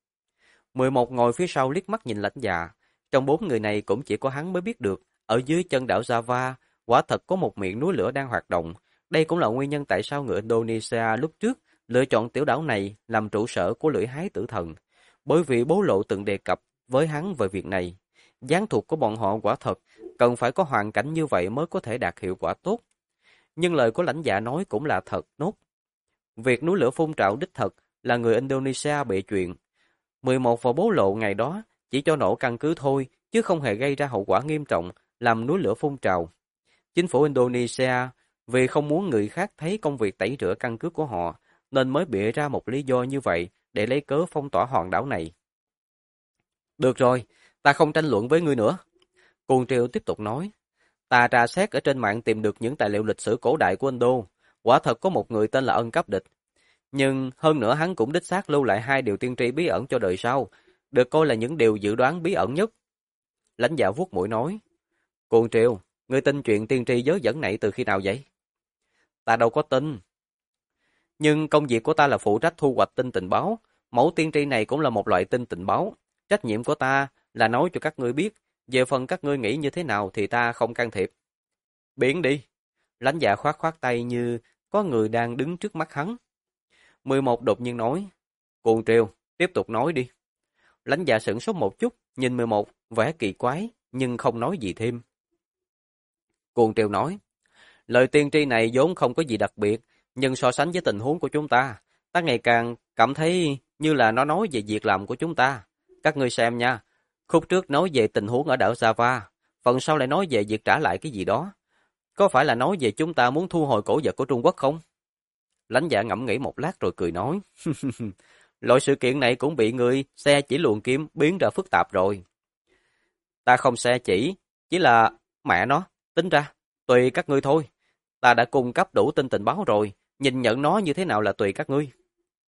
11 ngồi phía sau liếc mắt nhìn lãnh dạ. Trong 4 người này cũng chỉ có hắn mới biết được, ở dưới chân đảo Java, quả thật có một miệng núi lửa đang hoạt động. Đây cũng là nguyên nhân tại sao người Indonesia lúc trước lựa chọn tiểu đảo này làm trụ sở của lưỡi hái tử thần. Bởi vì bố lộ từng đề cập với hắn về việc này. Gián thuộc của bọn họ quả thật, cần phải có hoàn cảnh như vậy mới có thể đạt hiệu quả tốt. Nhưng lời của lãnh dạ nói cũng là thật nốt. Việc núi lửa phun trào đích thật là người Indonesia bị chuyện. 11 vào bố lộ ngày đó chỉ cho nổ căn cứ thôi, chứ không hề gây ra hậu quả nghiêm trọng, làm núi lửa phun trào. Chính phủ Indonesia vì không muốn người khác thấy công việc tẩy rửa căn cứ của họ, nên mới bịa ra một lý do như vậy để lấy cớ phong tỏa hòn đảo này. Được rồi, ta không tranh luận với ngươi nữa. Cuồng triều tiếp tục nói. Ta tra xét ở trên mạng tìm được những tài liệu lịch sử cổ đại của Indo. Quả thật có một người tên là Ân Cấp Địch. Nhưng hơn nữa hắn cũng đích xác lưu lại hai điều tiên tri bí ẩn cho đời sau, được coi là những điều dự đoán bí ẩn nhất. Lãnh dạ vuốt mũi nói. Cuồng triều, ngươi tin chuyện tiên tri dớ dẫn này từ khi nào vậy? Ta đâu có tin. Nhưng công việc của ta là phụ trách thu hoạch tin tình báo. Mẫu tiên tri này cũng là một loại tin tình báo. Trách nhiệm của ta là nói cho các ngươi biết. Về phần các ngươi nghĩ như thế nào thì ta không can thiệp. Biến đi. Lãnh dạ khoát khoát tay như có người đang đứng trước mắt hắn. 11 đột nhiên nói. Cuồng triều, tiếp tục nói đi. Lãnh dạ sửng sốt một chút, nhìn 11, vẻ kỳ quái, nhưng không nói gì thêm. Cuồng triều nói. Lời tiên tri này vốn không có gì đặc biệt, nhưng so sánh với tình huống của chúng ta, ta ngày càng cảm thấy như là nó nói về việc làm của chúng ta. Các ngươi xem nha, khúc trước nói về tình huống ở đảo Java, phần sau lại nói về việc trả lại cái gì đó. Có phải là nói về chúng ta muốn thu hồi cổ vật của Trung Quốc không? Lãnh dạ ngẫm nghĩ một lát rồi cười nói. Loại sự kiện này cũng bị người xe chỉ luồn kim biến ra phức tạp rồi. Ta không xe chỉ là mẹ nó, tính ra, tùy các ngươi thôi. Ta đã cung cấp đủ tin tình báo rồi, nhìn nhận nó như thế nào là tùy các ngươi.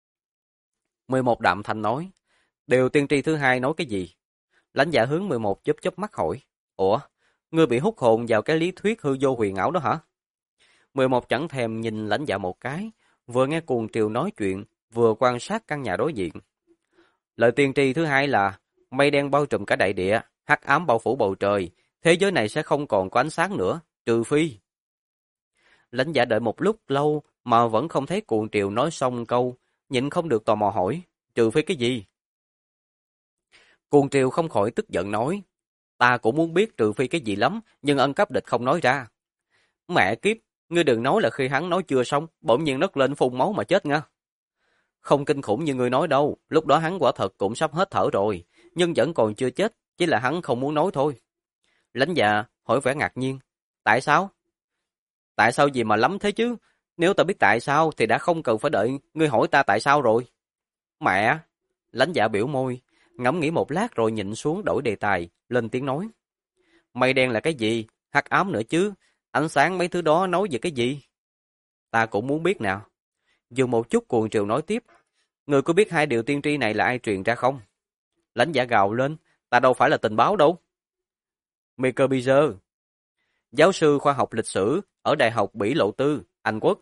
11 đạm thanh nói. Điều tiên tri thứ hai nói cái gì? Lãnh dạ hướng 11 chớp chớp mắt hỏi. Ủa, ngươi bị hút hồn vào cái lý thuyết hư vô huyền ảo đó hả? 11 chẳng thèm nhìn lãnh dạ một cái, vừa nghe cuồng triều nói chuyện, vừa quan sát căn nhà đối diện. Lời tiên tri thứ hai là mây đen bao trùm cả đại địa, hắc ám bao phủ bầu trời, thế giới này sẽ không còn có ánh sáng nữa, trừ phi. Lãnh dạ đợi một lúc lâu mà vẫn không thấy cuồng triều nói xong câu, nhịn không được tò mò hỏi, trừ phi cái gì? Cuồng triều không khỏi tức giận nói, Ta cũng muốn biết trừ phi cái gì lắm, nhưng ân cấp địch không nói ra. Mẹ kiếp, ngươi đừng nói là khi hắn nói chưa xong, bỗng nhiên nấc lên phun máu mà chết nha. Không kinh khủng như ngươi nói đâu, lúc đó hắn quả thật cũng sắp hết thở rồi, nhưng vẫn còn chưa chết, chỉ là hắn không muốn nói thôi. Lãnh Dạ hỏi vẻ ngạc nhiên, tại sao? Tại sao gì mà lắm thế chứ? Nếu ta biết tại sao thì đã không cần phải đợi ngươi hỏi ta tại sao rồi. Mẹ! Lãnh Dạ biểu môi, ngẫm nghĩ một lát rồi nhịn xuống đổi đề tài, lên tiếng nói. Mây đen là cái gì? Hắc ám nữa chứ? Ánh sáng mấy thứ đó nói về cái gì? Ta cũng muốn biết nào. Dừng một chút cuồng triều nói tiếp. Người có biết hai điều tiên tri này là ai truyền ra không? Lãnh Dạ gào lên, ta đâu phải là tình báo đâu. Michael Beer, giáo sư khoa học lịch sử ở Đại học Bỉ Lộ Tư, Anh Quốc.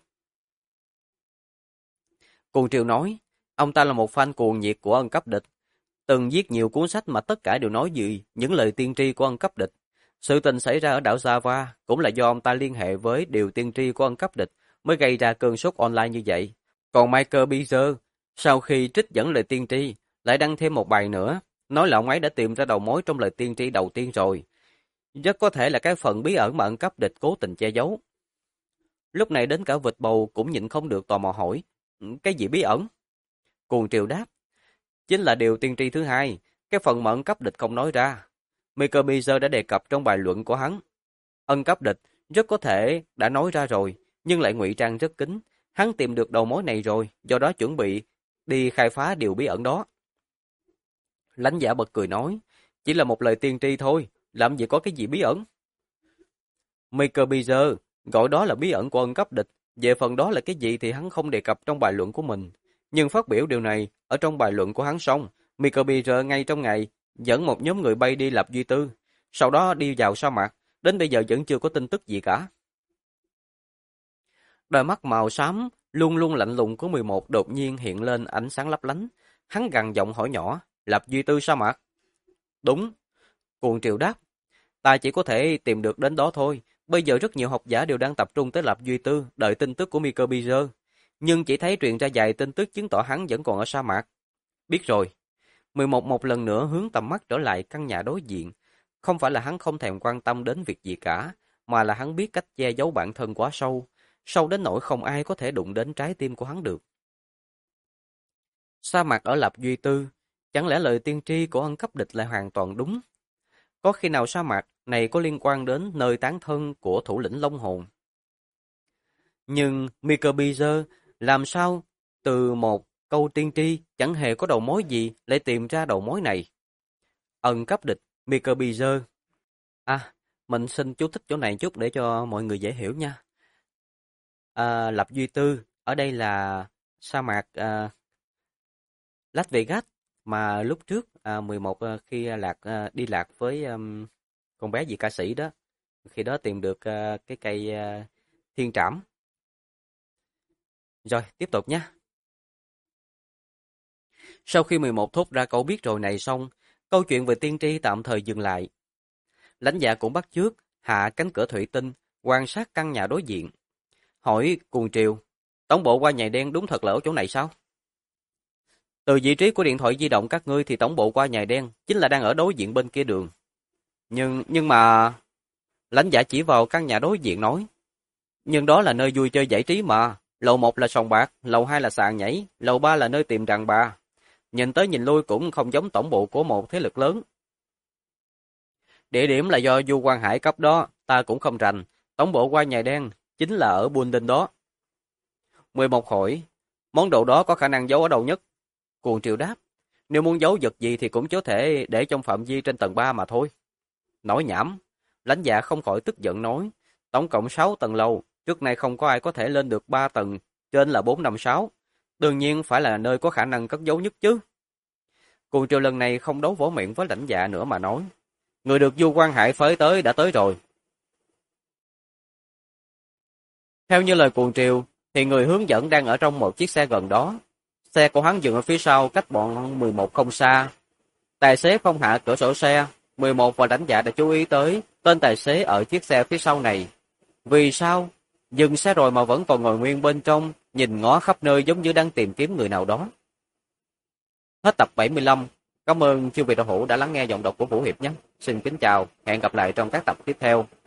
Cuồng triều nói, ông ta là một fan cuồng nhiệt của ân cấp địch, từng viết nhiều cuốn sách mà tất cả đều nói gì những lời tiên tri của ân cấp địch. Sự tình xảy ra ở đảo Java cũng là do ông ta liên hệ với điều tiên tri của ân cấp địch mới gây ra cơn sốt online như vậy. Còn Michael Beer, sau khi trích dẫn lời tiên tri, lại đăng thêm một bài nữa, nói là ông ấy đã tìm ra đầu mối trong lời tiên tri đầu tiên rồi. Rất có thể là cái phần bí ẩn mà ân cấp địch cố tình che giấu. Lúc này đến cả vịt bầu cũng nhịn không được tò mò hỏi, cái gì bí ẩn? Cuồng triều đáp, chính là điều tiên tri thứ hai, cái phần mà ân cấp địch không nói ra. Michael Beer đã đề cập trong bài luận của hắn. Ân cấp địch rất có thể đã nói ra rồi, nhưng lại ngụy trang rất kín. Hắn tìm được đầu mối này rồi, do đó chuẩn bị đi khai phá điều bí ẩn đó. Lãnh Dạ bật cười nói, chỉ là một lời tiên tri thôi, làm gì có cái gì bí ẩn. Michael Beer gọi đó là bí ẩn của ân cấp địch, về phần đó là cái gì thì hắn không đề cập trong bài luận của mình. Nhưng phát biểu điều này ở trong bài luận của hắn xong, Michael Beer ngay trong ngày dẫn một nhóm người bay đi Lạp Duy Tư, sau đó đi vào sa mạc, đến bây giờ vẫn chưa có tin tức gì cả. Đôi mắt màu xám, luôn luôn lạnh lùng của 11 đột nhiên hiện lên ánh sáng lấp lánh. Hắn gằn giọng hỏi nhỏ, Lạp Duy Tư sa mạc? Đúng. Cuồng triều đáp, ta chỉ có thể tìm được đến đó thôi. Bây giờ rất nhiều học giả đều đang tập trung tới Lạp Duy Tư, đợi tin tức của Michael Beer. Nhưng chỉ thấy truyền ra vài tin tức chứng tỏ hắn vẫn còn ở sa mạc. Biết rồi. 11 một lần nữa hướng tầm mắt trở lại căn nhà đối diện. Không phải là hắn không thèm quan tâm đến việc gì cả, mà là hắn biết cách che giấu bản thân quá sâu, sâu đến nỗi không ai có thể đụng đến trái tim của hắn được. Sa mạc ở Lạp Duy Tư, chẳng lẽ lời tiên tri của ân cấp địch lại hoàn toàn đúng? Có khi nào sa mạc này có liên quan đến nơi tán thân của thủ lĩnh Long Hồn? Nhưng Michael Beer làm sao từ một câu tiên tri chẳng hề có đầu mối gì lại tìm ra đầu mối này? Ân cấp địch, Michael Beer. À, mình xin chú thích chỗ này chút để cho mọi người dễ hiểu nha. Lạp Duy Tư, ở đây là sa mạc Las Vegas mà lúc trước 11 khi đi lạc với con bé gì ca sĩ đó, khi đó tìm được cái cây thiên trảm. Rồi, tiếp tục nhé. Sau khi 11 thốt ra câu biết rồi này xong, câu chuyện về tiên tri tạm thời dừng lại. Lãnh Dạ cũng bắt chước, hạ cánh cửa thủy tinh, quan sát căn nhà đối diện. Hỏi Cuồng Triều, tổng bộ qua Nhài Đen đúng thật là ở chỗ này sao? Từ vị trí của điện thoại di động các ngươi thì tổng bộ qua Nhài Đen chính là đang ở đối diện bên kia đường. Nhưng mà... Lãnh Dạ chỉ vào căn nhà đối diện nói. Nhưng đó là nơi vui chơi giải trí mà. Lầu 1 là sòng bạc, lầu 2 là sàn nhảy, lầu 3 là nơi tìm đàn bà. Nhìn tới nhìn lui cũng không giống tổng bộ của một thế lực lớn. Địa điểm là do Du Quang Hải cấp đó, ta cũng không rành. Tổng bộ qua Nhài Đen chính là ở Building đó. 11 hỏi, món đồ đó có khả năng giấu ở đâu nhất? Cuồng Triều đáp, nếu muốn giấu vật gì thì cũng có thể để trong phạm vi trên tầng 3 mà thôi. Nói nhảm, Lãnh Dạ không khỏi tức giận nói, tổng cộng 6 tầng lầu, trước nay không có ai có thể lên được 3 tầng, trên là 4, 5, 6. Đương nhiên phải là nơi có khả năng cất giấu nhất chứ. Cuồng Triều lần này không đấu võ miệng với Lãnh Dạ nữa mà nói, người được Du Quang Hải phái tới đã tới rồi. Theo như lời Cuồng Triều, thì người hướng dẫn đang ở trong một chiếc xe gần đó. Xe của hắn dừng ở phía sau cách bọn 11 không xa. Tài xế không hạ cửa sổ xe, 11 và Lãnh Dạ đã chú ý tới tên tài xế ở chiếc xe phía sau này. Vì sao? Dừng xe rồi mà vẫn còn ngồi nguyên bên trong, nhìn ngó khắp nơi giống như đang tìm kiếm người nào đó. Hết tập 75, Cảm ơn chư vị đạo hữu đã lắng nghe giọng đọc của Vũ Hiệp nhé. Xin kính chào, hẹn gặp lại trong các tập tiếp theo.